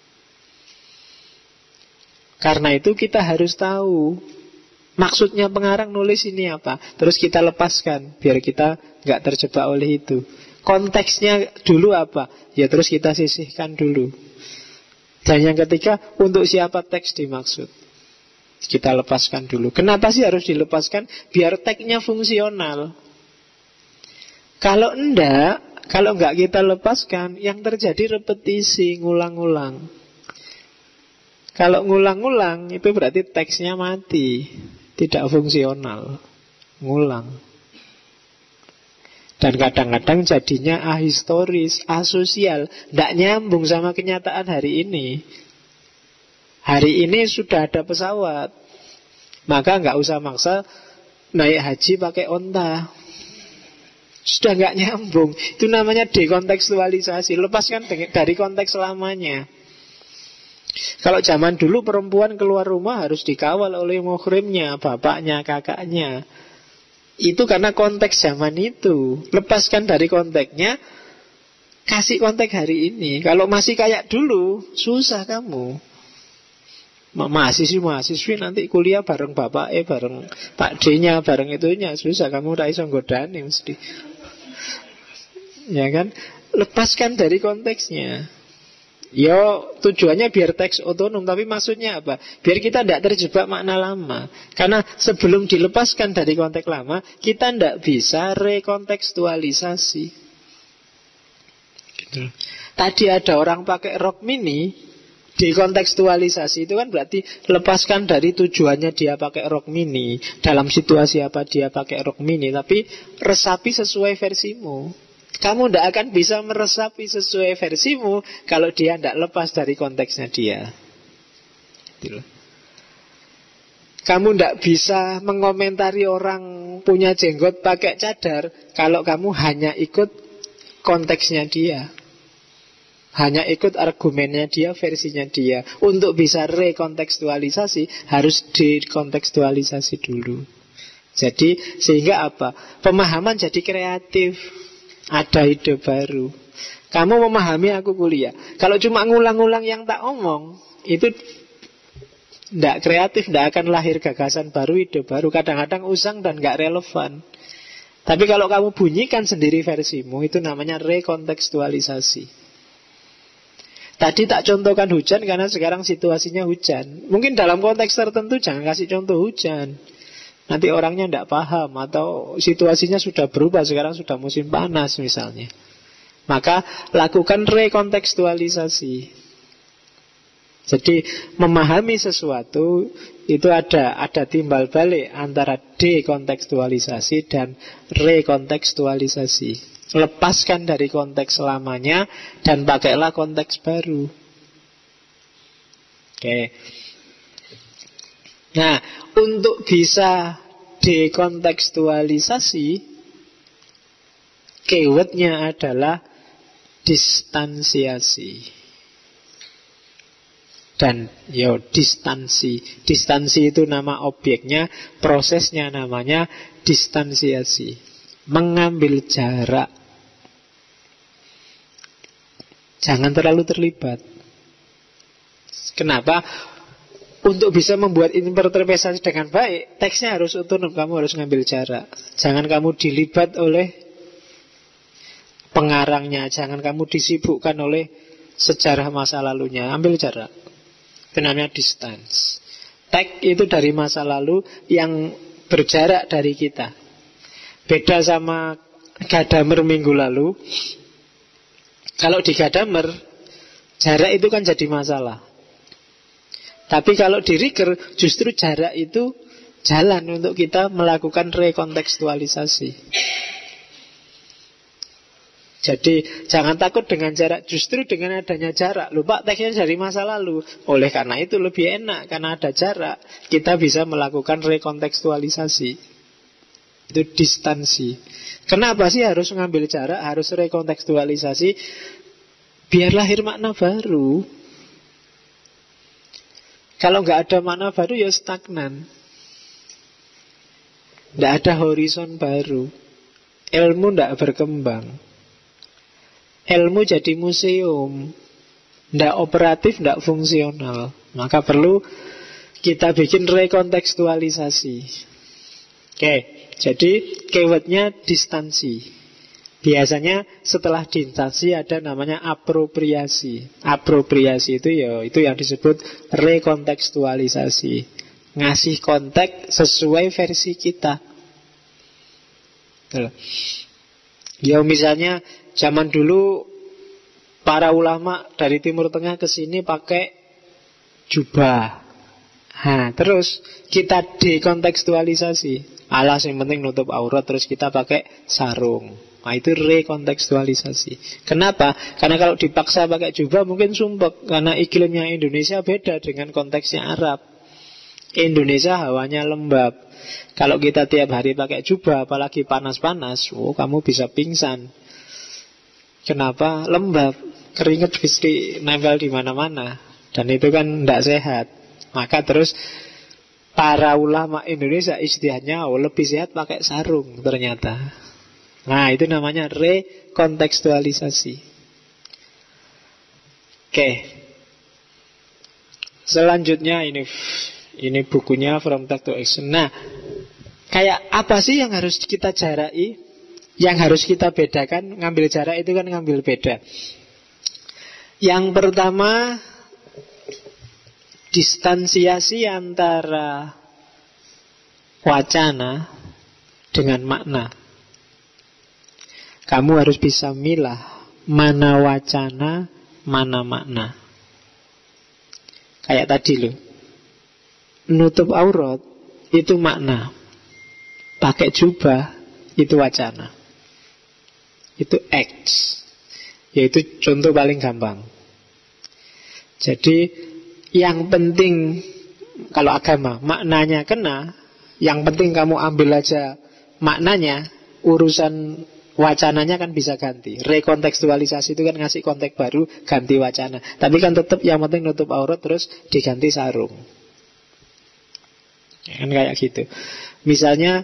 Karena itu kita harus tahu maksudnya pengarang nulis ini apa. Terus kita lepaskan, biar kita nggak terjebak oleh itu. Konteksnya dulu apa? Ya terus kita sisihkan dulu. Dan yang ketiga, untuk siapa teks dimaksud. Kita lepaskan dulu. Kenapa sih harus dilepaskan? Biar tagnya fungsional. Kalau enggak kita lepaskan, yang terjadi repetisi, ngulang-ngulang. Kalau ngulang-ngulang, itu berarti teksnya mati, tidak fungsional, ngulang. Dan kadang-kadang jadinya ahistoris, asosial, tidak nyambung sama kenyataan hari ini. Hari ini sudah ada pesawat, maka nggak usah maksa naik haji pakai onta. Sudah nggak nyambung. Itu namanya dekontekstualisasi. Lepaskan dari konteks lamanya. Kalau zaman dulu perempuan keluar rumah harus dikawal oleh muhrimnya, bapaknya, kakaknya. Itu karena konteks zaman itu. Lepaskan dari konteksnya, kasih konteks hari ini. Kalau masih kayak dulu, susah kamu. Mahasiswi nanti kuliah bareng bapak bareng Pak D-nya, bareng itunya, susah, kamu ra iso nggodani mesti. Ya kan? Lepaskan dari konteksnya. Yo, tujuannya biar teks otonom, tapi maksudnya apa? Biar kita tidak terjebak makna lama. Karena sebelum dilepaskan dari konteks lama, kita tidak bisa rekontekstualisasi. Gitu. Tadi ada orang pakai rok mini. Dekontekstualisasi itu kan berarti lepaskan dari tujuannya dia pakai rok mini, dalam situasi apa dia pakai rok mini, tapi resapi sesuai versimu. Kamu tidak akan bisa meresapi sesuai versimu kalau dia tidak lepas dari konteksnya dia. Kamu tidak bisa mengomentari orang punya jenggot pakai cadar kalau kamu hanya ikut konteksnya dia, hanya ikut argumennya dia, versinya dia. Untuk bisa rekontekstualisasi, harus dekontekstualisasi dulu. Jadi, sehingga apa? Pemahaman jadi kreatif. Ada ide baru. Kamu memahami aku kuliah. Kalau cuma ngulang-ngulang yang tak omong, itu tidak kreatif, tidak akan lahir gagasan baru, ide baru. Kadang-kadang usang dan gak relevan. Tapi kalau kamu bunyikan sendiri versimu, itu namanya rekontekstualisasi. Tadi tak contohkan hujan karena sekarang situasinya hujan. Mungkin dalam konteks tertentu jangan kasih contoh hujan. Nanti orangnya tidak paham. Atau situasinya sudah berubah, sekarang sudah musim panas misalnya. Maka lakukan rekontekstualisasi. Jadi memahami sesuatu itu ada timbal balik antara dekontekstualisasi dan rekontekstualisasi. Lepaskan dari konteks lamanya dan pakailah konteks baru. Oke. Nah, untuk bisa dekontekstualisasi, keywordnya adalah distansiasi. Dan distansi. Distansi itu nama objeknya, prosesnya namanya distansiasi. Mengambil jarak. Jangan terlalu terlibat. Kenapa? Untuk bisa membuat interpretasi dengan baik, teksnya harus otonom, kamu harus ngambil jarak. Jangan kamu dilibat oleh pengarangnya, jangan kamu disibukkan oleh sejarah masa lalunya. Ambil jarak. Itu namanya distance. Teks itu dari masa lalu yang berjarak dari kita. Beda sama Gadamer minggu lalu. Kalau di Gadamer, jarak itu kan jadi masalah. Tapi kalau di Riker, justru jarak itu jalan untuk kita melakukan rekontekstualisasi. Jadi jangan takut dengan jarak. Justru dengan adanya jarak, lupa teksnya dari masa lalu. Oleh karena itu lebih enak, karena ada jarak, kita bisa melakukan rekontekstualisasi. Itu distansi. Kenapa sih harus mengambil jarak, harus rekontekstualisasi? Biar lahir makna baru. Kalau nggak ada makna baru ya stagnan. Nggak ada horizon baru. Ilmu nggak berkembang. Ilmu jadi museum, nggak operatif, nggak fungsional. Maka perlu kita bikin rekontekstualisasi. Oke, jadi keywordnya distansi. Biasanya setelah distansi ada namanya apropriasi. Apropriasi itu itu yang disebut rekontekstualisasi. Ngasih konteks sesuai versi kita. Ya misalnya zaman dulu para ulama dari Timur Tengah ke sini pakai jubah. Nah, terus kita dekontekstualisasi. Alas yang penting nutup aurat, terus kita pakai sarung. Nah, itu rekontekstualisasi. Kenapa? Karena kalau dipaksa pakai jubah mungkin sumpek. Karena iklimnya Indonesia beda dengan konteksnya Arab. Indonesia hawanya lembab. Kalau kita tiap hari pakai jubah, apalagi panas-panas, kamu bisa pingsan. Kenapa? Lembab, keringat pasti nempel di mana-mana, dan itu kan tidak sehat. Maka terus para ulama Indonesia istilahnya lebih sehat pakai sarung ternyata. Nah, itu namanya rekontekstualisasi. Oke. Selanjutnya ini bukunya From Text to Action. Nah, kayak apa sih yang harus kita jarai? Yang harus kita bedakan? Ngambil jarak itu kan ngambil beda. Yang pertama, distansiasi antara wacana dengan makna. Kamu harus bisa milah mana wacana, mana makna. Kayak tadi loh, nutup aurat itu makna, pakai jubah itu wacana. Itu acts. Yaitu contoh paling gampang. Jadi yang penting kalau agama, maknanya kena, yang penting kamu ambil aja maknanya, urusan wacananya kan bisa ganti. Rekontekstualisasi itu kan ngasih konteks baru, ganti wacana. Tapi kan tetap yang penting nutup aurat, terus diganti sarung. Ya, kan kayak gitu. Misalnya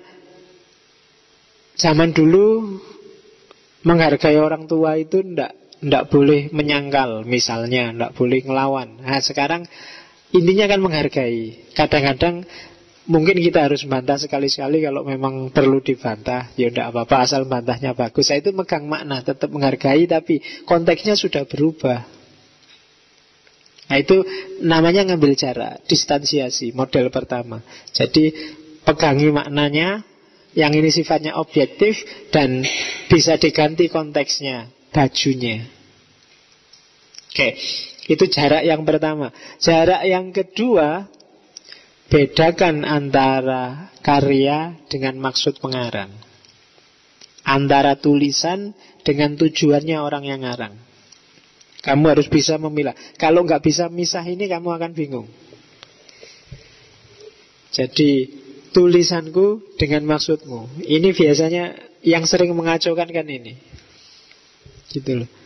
zaman dulu menghargai orang tua itu ndak boleh menyangkal, misalnya ndak boleh ngelawan. Nah, sekarang intinya kan menghargai. Kadang-kadang mungkin kita harus bantah sekali-sekali, kalau memang perlu dibantah ya ndak apa-apa, asal bantahnya bagus. Saya itu megang makna, tetap menghargai, tapi konteksnya sudah berubah. Nah, itu namanya ngambil jarak, distansiasi, model pertama. Jadi pegangi maknanya, yang ini sifatnya objektif dan bisa diganti konteksnya, bajunya. Oke, itu jarak yang pertama. Jarak yang kedua, bedakan antara karya dengan maksud pengarang, antara tulisan dengan tujuannya orang yang ngarang. Kamu harus bisa memilah. Kalau nggak bisa misah ini, kamu akan bingung. Jadi tulisanku dengan maksudmu. Ini biasanya yang sering mengacaukan kan ini. Gitu loh.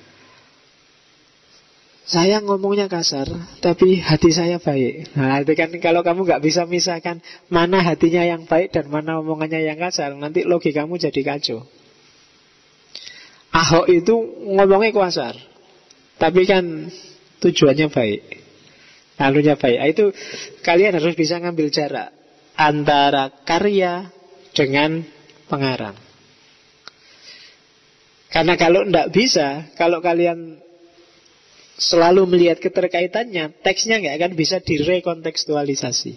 Saya ngomongnya kasar, tapi hati saya baik. Nah, itu kan kalau kamu nggak bisa misahkan mana hatinya yang baik dan mana omongannya yang kasar, nanti logikamu jadi kacau. Ahok itu ngomongnya kasar, tapi kan tujuannya baik, alunya baik. Itu kalian harus bisa ngambil jarak antara karya dengan pengarang. Karena kalau nggak bisa, kalau kalian selalu melihat keterkaitannya, teksnya nggak akan bisa direkontekstualisasi.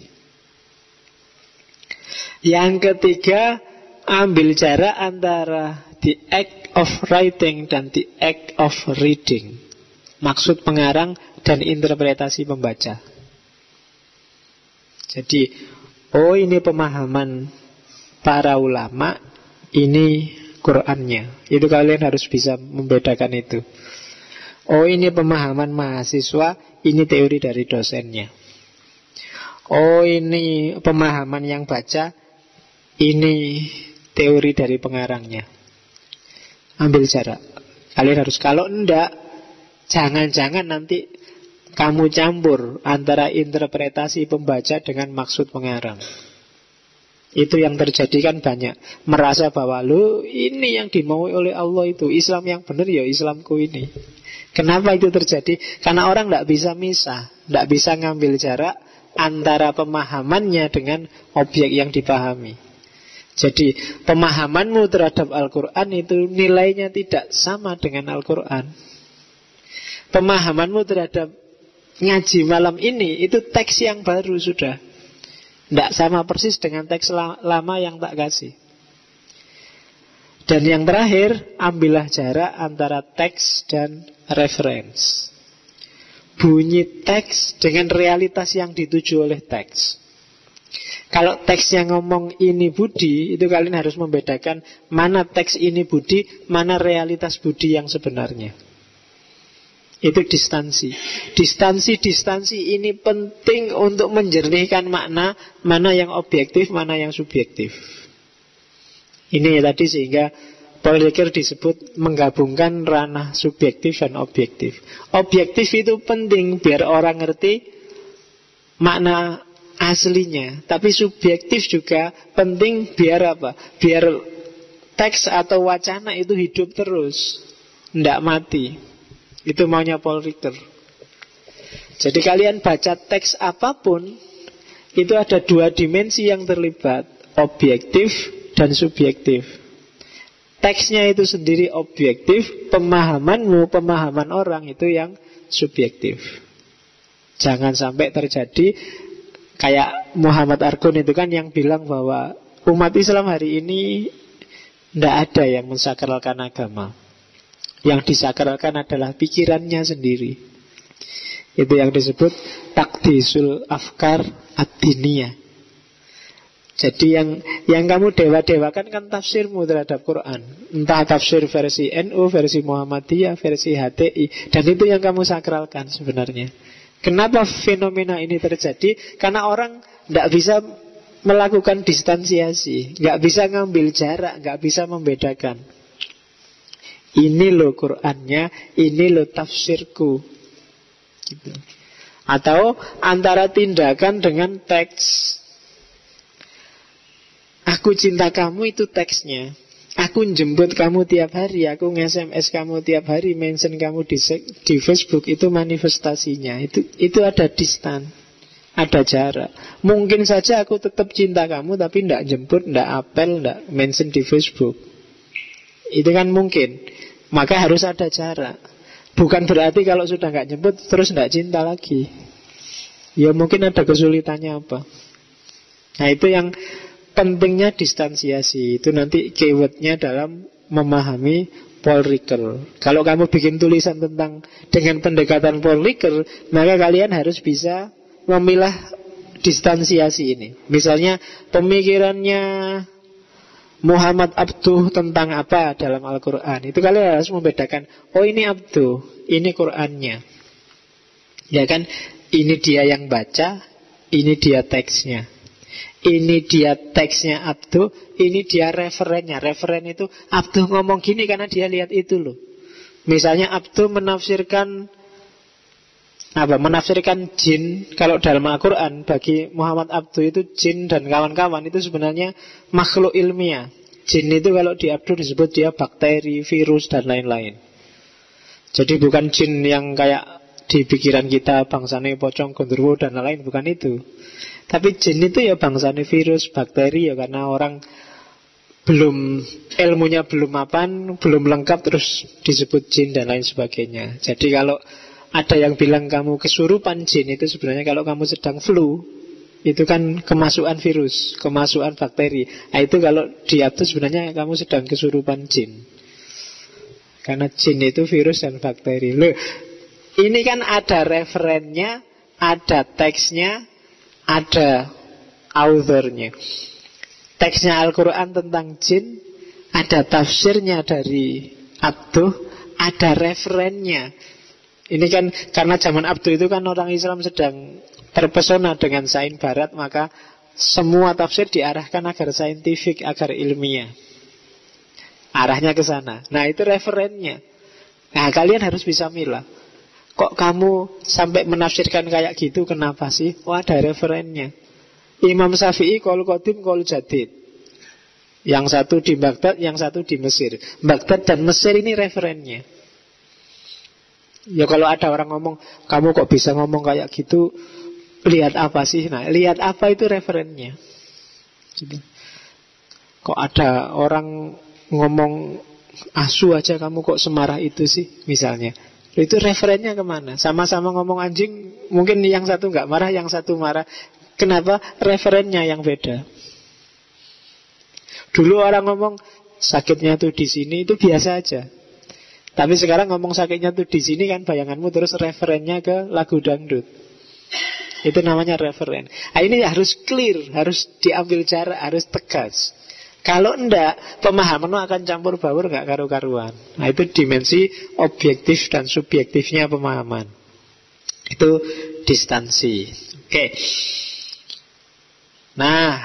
Yang ketiga, ambil jarak antara the act of writing dan the act of reading. Maksud pengarang dan interpretasi pembaca. Jadi, oh ini pemahaman para ulama, ini Qur'annya. Itu kalian harus bisa membedakan itu. Oh ini pemahaman mahasiswa, ini teori dari dosennya. Oh ini pemahaman yang baca, ini teori dari pengarangnya. Ambil jarak. Kalian harus, kalau enggak, jangan-jangan nanti kamu campur antara interpretasi pembaca dengan maksud pengarang. Itu yang terjadi kan banyak. Merasa bahwa lu ini yang dimaui oleh Allah itu, Islam yang benar ya Islamku ini. Kenapa itu terjadi? Karena orang tidak bisa misah, tidak bisa ngambil jarak antara pemahamannya dengan objek yang dipahami. Jadi pemahamanmu terhadap Al-Quran itu nilainya tidak sama dengan Al-Quran. Pemahamanmu terhadap ngaji malam ini itu teks yang baru sudah, tidak sama persis dengan teks lama yang tak kasih. Dan yang terakhir, ambillah jarak antara teks dan reference. Bunyi teks dengan realitas yang dituju oleh teks. Kalau teksnya ngomong ini budi, itu kalian harus membedakan mana teks ini budi, mana realitas budi yang sebenarnya. Itu distansi. Distansi ini penting untuk menjernihkan makna, mana yang objektif, mana yang subjektif. Ini tadi sehingga Paul Ricoeur disebut menggabungkan ranah subjektif dan objektif. Objektif itu penting biar orang ngerti makna aslinya, tapi subjektif juga penting biar apa? Biar teks atau wacana itu hidup terus, tidak mati. Itu maunya Paul Ricoeur. Jadi kalian baca teks apapun, itu ada dua dimensi yang terlibat, objektif dan subjektif. Teksnya itu sendiri objektif, pemahamanmu, pemahaman orang itu yang subjektif. Jangan sampai terjadi kayak Muhammad Argun itu kan yang bilang bahwa umat Islam hari ini tidak ada yang mensakralkan agama. Yang disakralkan adalah pikirannya sendiri. Itu yang disebut takdisul afkar ad-diniyah. Jadi yang kamu dewa-dewakan kan tafsirmu terhadap Quran. Entah tafsir versi NU, versi Muhammadiyah, versi HTI. Dan itu yang kamu sakralkan sebenarnya. Kenapa fenomena ini terjadi? Karena orang tidak bisa melakukan distansiasi, nggak bisa ngambil jarak, nggak bisa membedakan. Ini loh Qurannya, ini loh tafsirku. Gitu. Atau antara tindakan dengan teks. Aku cinta kamu itu teksnya. Aku jemput kamu tiap hari, aku nge-SMS kamu tiap hari, mention kamu di Facebook, itu manifestasinya. Itu ada distan, ada jarak. Mungkin saja aku tetap cinta kamu, tapi tidak jemput, tidak apel, tidak mention di Facebook. Itu kan mungkin. Maka harus ada jarak. Bukan berarti kalau sudah nggak jemput terus tidak cinta lagi. Ya mungkin ada kesulitannya apa. Nah itu yang pentingnya distansiasi. Itu nanti keywordnya dalam memahami Paul Ricoeur. Kalau kamu bikin tulisan tentang dengan pendekatan Paul Ricoeur, maka kalian harus bisa memilah distansiasi ini. Misalnya pemikirannya Muhammad Abduh tentang apa dalam Al-Quran, itu kalian harus membedakan. Oh ini Abduh, ini Qurannya. Ya kan, ini dia yang baca, ini dia teksnya. Ini dia teksnya Abduh, ini dia referennya. Referen itu Abduh ngomong gini karena dia lihat itu loh. Misalnya Abduh menafsirkan apa? Menafsirkan jin. Kalau dalam Al-Quran bagi Muhammad Abduh itu jin dan kawan-kawan itu sebenarnya makhluk ilmiah. Jin itu kalau di Abduh disebut dia bakteri, virus dan lain-lain. Jadi bukan jin yang kayak di pikiran kita bangsane pocong, gondorwo dan lain-lain, bukan itu. Tapi jin itu ya bangsane virus, bakteri ya karena orang belum ilmunya belum mapan, belum lengkap terus disebut jin dan lain sebagainya. Jadi kalau ada yang bilang kamu kesurupan jin, itu sebenarnya kalau kamu sedang flu, itu kan kemasukan virus, kemasukan bakteri. Nah, itu kalau di Abduh sebenarnya kamu sedang kesurupan jin. Karena jin itu virus dan bakteri. Loh, ini kan ada referennya, ada teksnya, ada authornya. Teksnya Al-Quran tentang jin, ada tafsirnya dari Abduh, ada referennya. Ini kan karena zaman Abduh itu kan orang Islam sedang terpesona dengan sains barat, maka semua tafsir diarahkan agar saintifik, agar ilmiah. Arahnya ke sana. Nah, itu referennya. Nah, kalian harus bisa milah. Kok kamu sampai menafsirkan kayak gitu, kenapa sih? Oh, ada referennya. Imam Syafi'i qaul qadim qaul jadid. Yang satu di Baghdad, yang satu di Mesir. Baghdad dan Mesir ini referennya. Ya kalau ada orang ngomong, kamu kok bisa ngomong kayak gitu, lihat apa sih? Nah, lihat apa itu referennya. Kok ada orang ngomong asu aja kamu kok semarah itu sih, misalnya. Itu referennya kemana? Sama-sama ngomong anjing, mungkin yang satu nggak marah, yang satu marah. Kenapa? Referennya yang beda. Dulu orang ngomong sakitnya tuh di sini, itu biasa aja. Tapi sekarang ngomong sakitnya tuh di sini kan bayanganmu terus referennya ke lagu dangdut. Itu namanya referen. Nah, ini harus clear, harus diambil jarak, harus tegas. Kalau enggak, pemahamanmu akan campur baur, gak karu-karuan. Nah, itu dimensi objektif dan subjektifnya pemahaman. Itu distansi. Oke. Nah,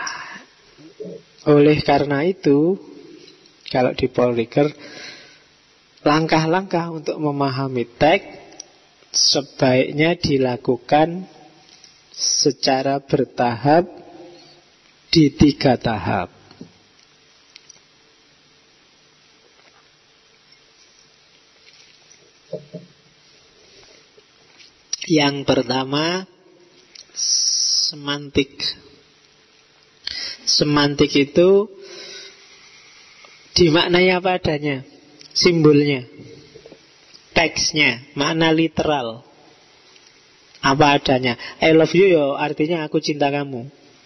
oleh karena itu, kalau di Paul Ricoeur, langkah-langkah untuk memahami teks sebaiknya dilakukan secara bertahap di 3 tahap. Yang pertama, semantik. Semantik itu dimaknai apa adanya, simbolnya, teksnya, makna literal, apa adanya. I love you yo artinya aku cinta kamu.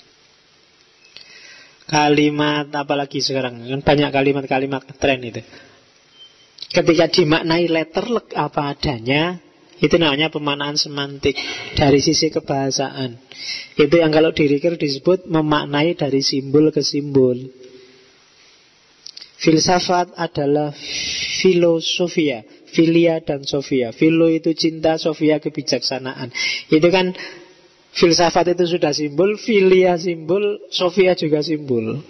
Kalimat apalagi sekarang kan banyak kalimat-kalimat tren itu. Ketika dimaknai letterlek apa adanya, itu namanya pemaknaan semantik dari sisi kebahasaan. Itu yang kalau di Ricoeur disebut memaknai dari simbol ke simbol. Filsafat adalah filosofia, filia dan sofia. Filo itu cinta, sofia kebijaksanaan. Itu kan filsafat itu sudah simbol, filia simbol, sofia juga simbol.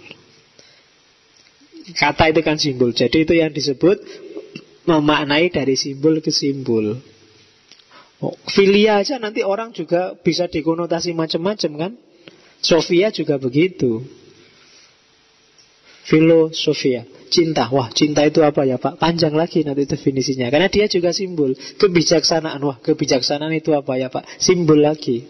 Kata itu kan simbol. Jadi itu yang disebut memaknai dari simbol ke simbol. Filia aja nanti orang juga bisa dikonotasi macam-macam kan. Sofia juga begitu. Filosofia, cinta. Wah, cinta itu apa ya Pak? Panjang lagi nanti definisinya. Karena dia juga simbol. Kebijaksanaan. Wah, kebijaksanaan itu apa ya Pak? Simbol lagi.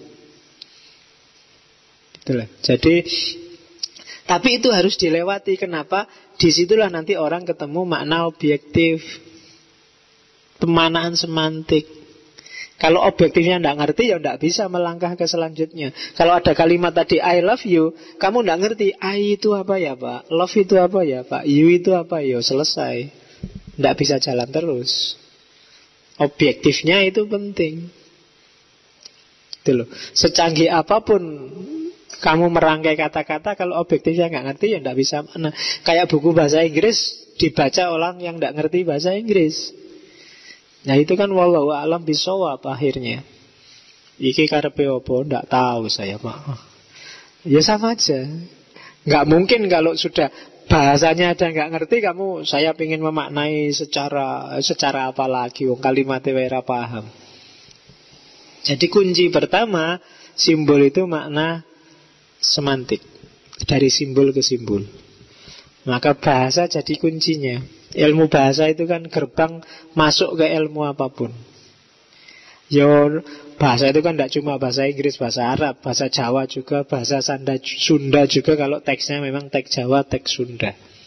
Itulah. Jadi, tapi itu harus dilewati. Kenapa? Disitulah nanti orang ketemu makna objektif, pemaknaan semantik. Kalau objektifnya tidak ngerti, ya tidak bisa melangkah ke selanjutnya. Kalau ada kalimat tadi I love you, kamu tidak ngerti I itu apa ya Pak, love itu apa ya Pak, you itu apa ya, selesai. Tidak bisa jalan terus. Objektifnya itu penting. Itu loh. Secanggih apapun kamu merangkai kata-kata, kalau objektifnya nggak ngerti, ya tidak bisa. Nah, kayak buku bahasa Inggris dibaca orang yang tidak ngerti bahasa Inggris. Nah itu kan wallahu a'lam bishawab akhirnya. Iki karepe opo ndak tahu saya, Pak. Ya sama aja. Nggak mungkin kalau sudah bahasanya ada nggak ngerti, kamu saya ingin memaknai secara apa lagi, wong kalimatnya ora paham. Jadi kunci pertama, simbol itu makna semantik, dari simbol ke simbol. Maka bahasa jadi kuncinya. Ilmu bahasa itu kan gerbang masuk ke ilmu apapun. Bahasa itu kan tidak cuma bahasa Inggris, bahasa Arab, bahasa Jawa juga, bahasa Sunda juga. Kalau teksnya memang teks Jawa, teks Sunda.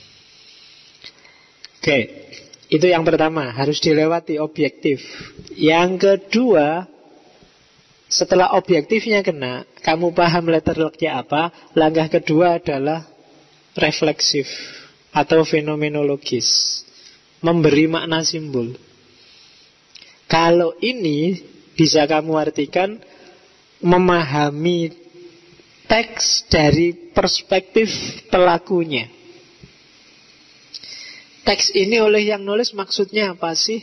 Oke, itu yang pertama, harus dilewati objektif. Yang kedua, setelah objektifnya kena, kamu paham letter luck-nya apa, langkah kedua adalah refleksif atau fenomenologis, memberi makna simbol. Kalau ini bisa kamu artikan memahami teks dari perspektif pelakunya. Teks ini oleh yang nulis maksudnya apa sih?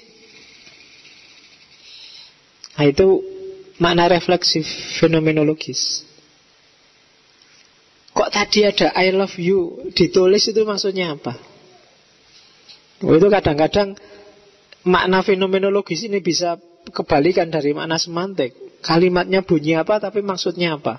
Nah, itu makna refleksif fenomenologis. Kok tadi ada I love you ditulis, itu maksudnya apa? Itu kadang-kadang makna fenomenologis ini bisa kebalikan dari makna semantik. Kalimatnya bunyi apa tapi maksudnya apa?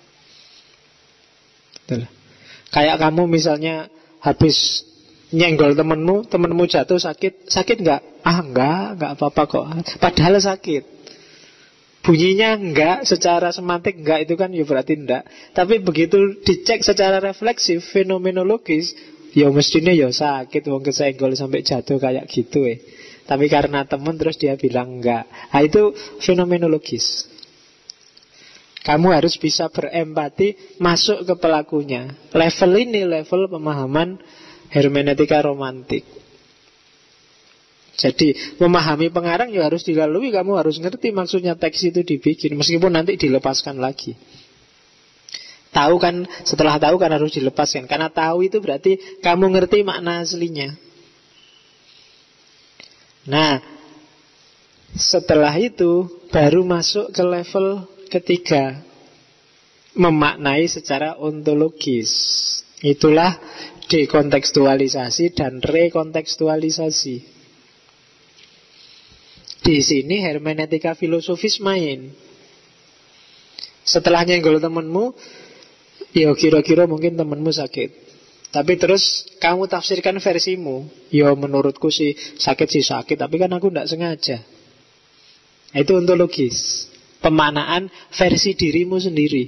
Betul. Kayak kamu misalnya habis nyenggol temenmu jatuh sakit nggak? Nggak apa-apa kok. Padahal sakit. Bunyinya enggak, secara semantik enggak, itu kan ya berarti enggak. Tapi begitu dicek secara refleksif, fenomenologis, ya mestinya ya sakit, wong kesenggol sampai jatuh kayak gitu Tapi karena teman terus dia bilang enggak. Nah, itu fenomenologis. Kamu harus bisa berempati, masuk ke pelakunya. Level ini level pemahaman hermeneutika romantik. Jadi memahami pengarang ya harus dilalui. Kamu harus ngerti maksudnya teks itu dibikin, meskipun nanti dilepaskan lagi. Tahu kan, setelah tahu kan harus dilepaskan. Karena tahu itu berarti kamu ngerti makna aslinya. Nah, setelah itu baru masuk ke level ketiga, memaknai secara ontologis. Itulah dekontekstualisasi dan rekontekstualisasi. Di sini hermeneutika filosofis main. Setelah nyenggol temenmu, ya kira-kira mungkin temenmu sakit. Tapi terus kamu tafsirkan versimu. Ya menurutku sih sakit, tapi kan aku tidak sengaja. Itu ontologis, pemaknaan versi dirimu sendiri.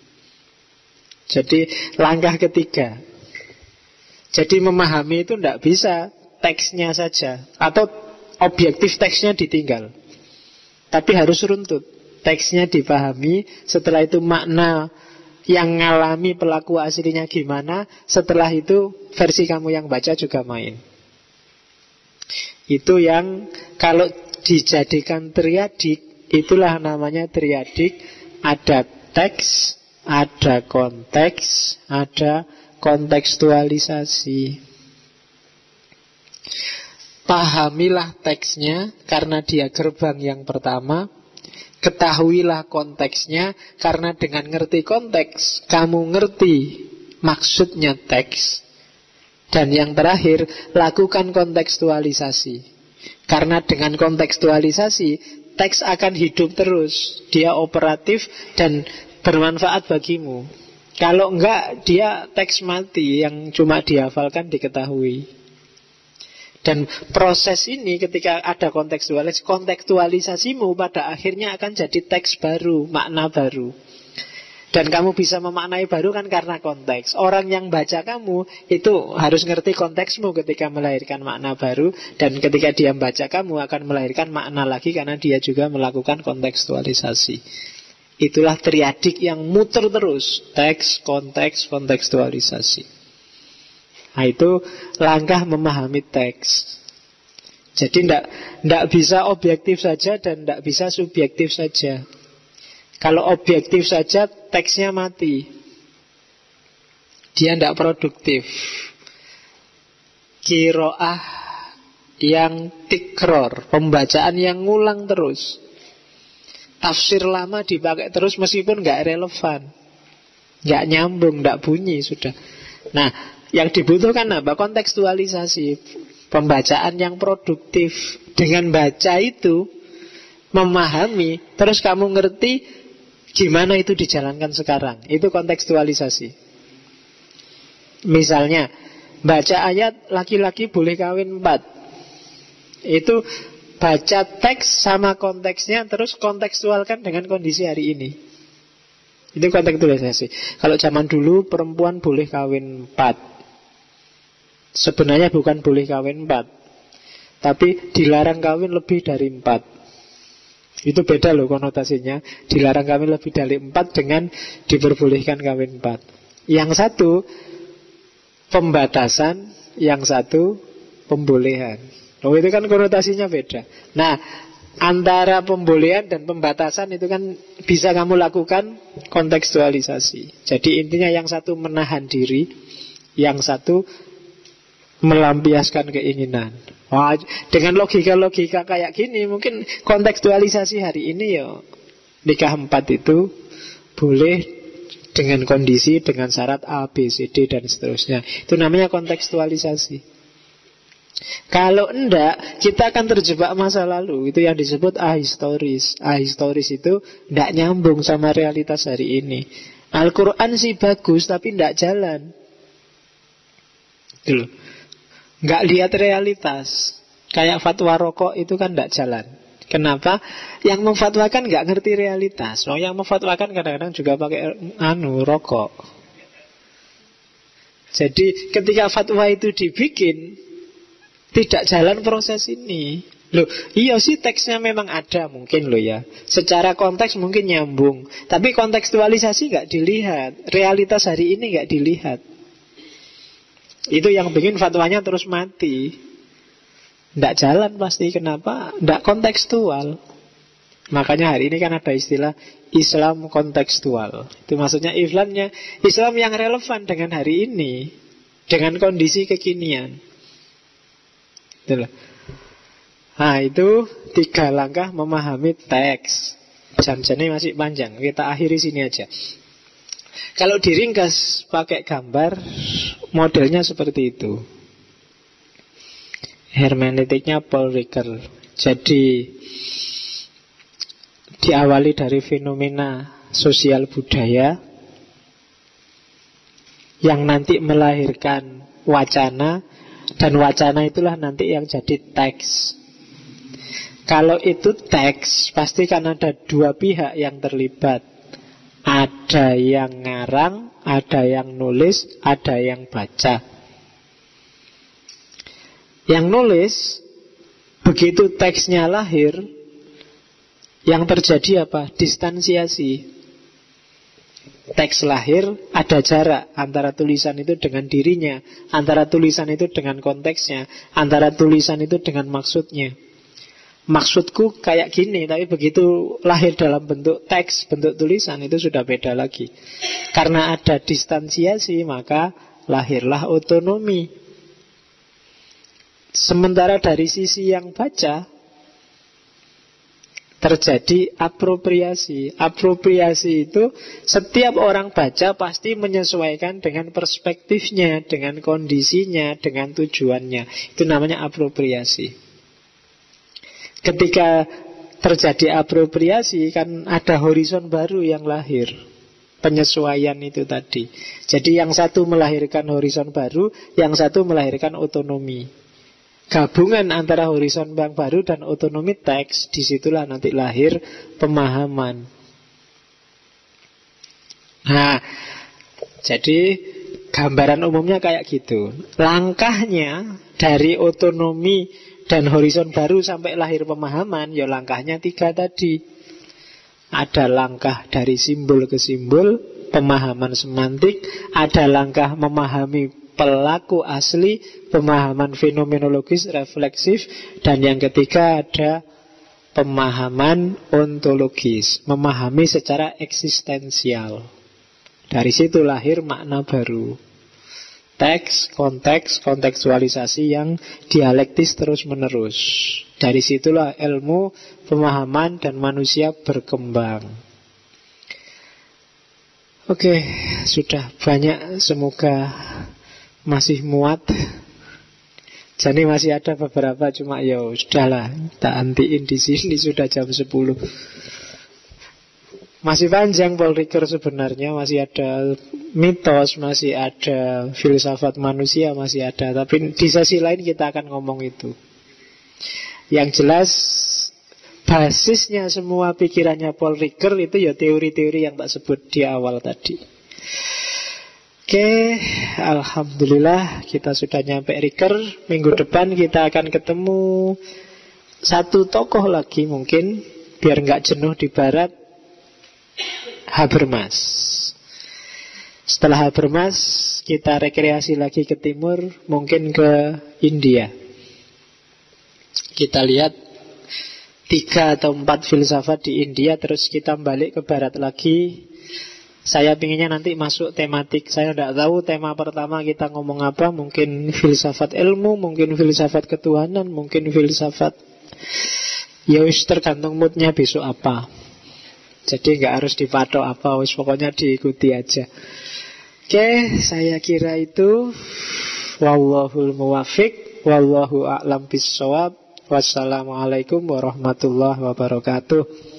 Jadi langkah ketiga. Jadi memahami itu tidak bisa teksnya saja, atau objektif teksnya ditinggal, tapi harus runtut. Teksnya dipahami, setelah itu makna yang ngalami pelaku aslinya gimana, setelah itu versi kamu yang baca juga main. Itu yang kalau dijadikan triadik, itulah namanya triadik. Ada teks, ada konteks, ada kontekstualisasi. Pahamilah teksnya karena dia gerbang yang pertama. Ketahuilah konteksnya, karena dengan ngerti konteks kamu ngerti maksudnya teks. Dan yang terakhir, lakukan kontekstualisasi. Karena dengan kontekstualisasi teks akan hidup terus. Dia operatif dan bermanfaat bagimu. Kalau enggak, dia teks mati yang cuma dihafalkan, diketahui. Dan proses ini ketika ada kontekstualisasimu pada akhirnya akan jadi teks baru, makna baru. Dan kamu bisa memaknai baru kan karena konteks. Orang yang baca kamu itu harus ngerti konteksmu ketika melahirkan makna baru. Dan ketika dia membaca kamu akan melahirkan makna lagi karena dia juga melakukan kontekstualisasi. Itulah triadik yang muter terus. Teks, konteks, kontekstualisasi. Nah, itu langkah memahami teks. Jadi tidak bisa objektif saja dan tidak bisa subjektif saja. Kalau objektif saja, teksnya mati. Dia tidak produktif. Qiraah yang tikror, pembacaan yang ngulang terus. Tafsir lama dipakai terus meskipun nggak relevan. Nggak nyambung, nggak bunyi sudah. Nah, yang dibutuhkan apa? Kontekstualisasi. Pembacaan yang produktif. Dengan baca itu memahami, terus kamu ngerti gimana itu dijalankan sekarang. Itu kontekstualisasi. Misalnya baca ayat laki-laki boleh kawin 4. Itu baca teks sama konteksnya, terus kontekstualkan dengan kondisi hari ini. Itu kontekstualisasi. Kalau zaman dulu perempuan boleh kawin 4, sebenarnya bukan boleh kawin 4, tapi dilarang kawin lebih dari 4. Itu beda loh konotasinya. Dilarang kawin lebih dari 4 dengan diperbolehkan kawin 4. Yang satu pembatasan, yang satu pembolehan. Oh, itu kan konotasinya beda. Nah, antara pembolehan dan pembatasan itu kan bisa kamu lakukan kontekstualisasi. Jadi intinya yang satu menahan diri, yang satu melampiaskan keinginan. Wah, dengan logika-logika kayak gini, mungkin kontekstualisasi hari ini ya nikah 4 itu boleh dengan kondisi, dengan syarat A, B, C, D, dan seterusnya. Itu namanya kontekstualisasi. Kalau enggak, kita akan terjebak masa lalu. Itu yang disebut ahistoris. Ahistoris itu enggak nyambung sama realitas hari ini. Al-Quran sih bagus, tapi enggak jalan. Gitu. Enggak lihat realitas. Kayak fatwa rokok itu kan enggak jalan. Kenapa? Yang memfatwakan nggak ngerti realitas. Oh, yang memfatwakan kadang-kadang juga pakai rokok. Jadi ketika fatwa itu dibikin, tidak jalan proses ini. Loh, iya sih teksnya memang ada mungkin loh ya. Secara konteks mungkin nyambung, tapi kontekstualisasi nggak dilihat. Realitas hari ini nggak dilihat. Itu yang bikin fatwanya terus mati. Tidak jalan pasti. Kenapa? Tidak kontekstual. Makanya hari ini kan ada istilah Islam kontekstual. Itu maksudnya Islam yang relevan dengan hari ini, dengan kondisi kekinian. Itulah. Nah, itu 3 langkah memahami teks. Jam-jamnya masih panjang, kita akhiri sini aja. Kalau diringkas pakai gambar, modelnya seperti itu. Hermeneutiknya Paul Ricoeur. Jadi diawali dari fenomena sosial budaya yang nanti melahirkan wacana, dan wacana itulah nanti yang jadi teks. Kalau itu teks, pasti kan ada 2 pihak yang terlibat. Ada yang ngarang, ada yang nulis, ada yang baca. Yang nulis, begitu teksnya lahir, yang terjadi apa? Distansiasi. Teks lahir, ada jarak antara tulisan itu dengan dirinya, antara tulisan itu dengan konteksnya, antara tulisan itu dengan maksudnya. Maksudku kayak gini, tapi begitu lahir dalam bentuk teks, bentuk tulisan, itu sudah beda lagi. Karena ada distansiasi, maka lahirlah otonomi. Sementara dari sisi yang baca terjadi apropriasi. Apropriasi itu setiap orang baca pasti menyesuaikan dengan perspektifnya, dengan kondisinya, dengan tujuannya. Itu namanya apropriasi. Ketika terjadi apropriasi, kan ada horizon baru yang lahir. Penyesuaian itu tadi. Jadi yang satu melahirkan horizon baru, yang satu melahirkan otonomi. Gabungan antara horizon yang baru dan otonomi teks, disitulah nanti lahir pemahaman. Nah, jadi gambaran umumnya kayak gitu. Langkahnya dari otonomi dan horizon baru sampai lahir pemahaman, ya langkahnya 3 tadi. Ada langkah dari simbol ke simbol, pemahaman semantik. Ada langkah memahami pelaku asli, pemahaman fenomenologis, refleksif. Dan yang ketiga ada pemahaman ontologis, memahami secara eksistensial. Dari situ lahir makna baru. Teks, konteks, kontekstualisasi yang dialektis terus-menerus. Dari situlah ilmu, pemahaman, dan manusia berkembang. Oke, sudah banyak. Semoga masih muat. Jadi masih ada beberapa, cuma ya sudahlah, tak antiin di sini, sudah jam 10. Masih panjang Paul Ricoeur sebenarnya, masih ada mitos, masih ada filsafat manusia, masih ada. Tapi di sesi lain kita akan ngomong itu. Yang jelas basisnya semua pikirannya Paul Ricoeur itu ya teori-teori yang tak sebut di awal tadi. Oke, alhamdulillah kita sudah nyampe Ricoeur. Minggu depan kita akan ketemu satu tokoh lagi mungkin, biar nggak jenuh di barat, Habermas. Setelah Habermas kita rekreasi lagi ke timur, mungkin ke India. Kita lihat 3 atau 4 filsafat di India, terus kita balik ke barat lagi. Saya pinginnya nanti masuk tematik. Saya tidak tahu tema pertama kita ngomong apa. Mungkin filsafat ilmu, mungkin filsafat ketuhanan, mungkin filsafat, ya wis tergantung moodnya besok apa. Jadi nggak harus dipatok apa, wis pokoknya diikuti aja. Oke, saya kira itu. Wallahul muwaffiq, wallahu a'lam bissawab. Wassalamualaikum warahmatullahi wabarakatuh.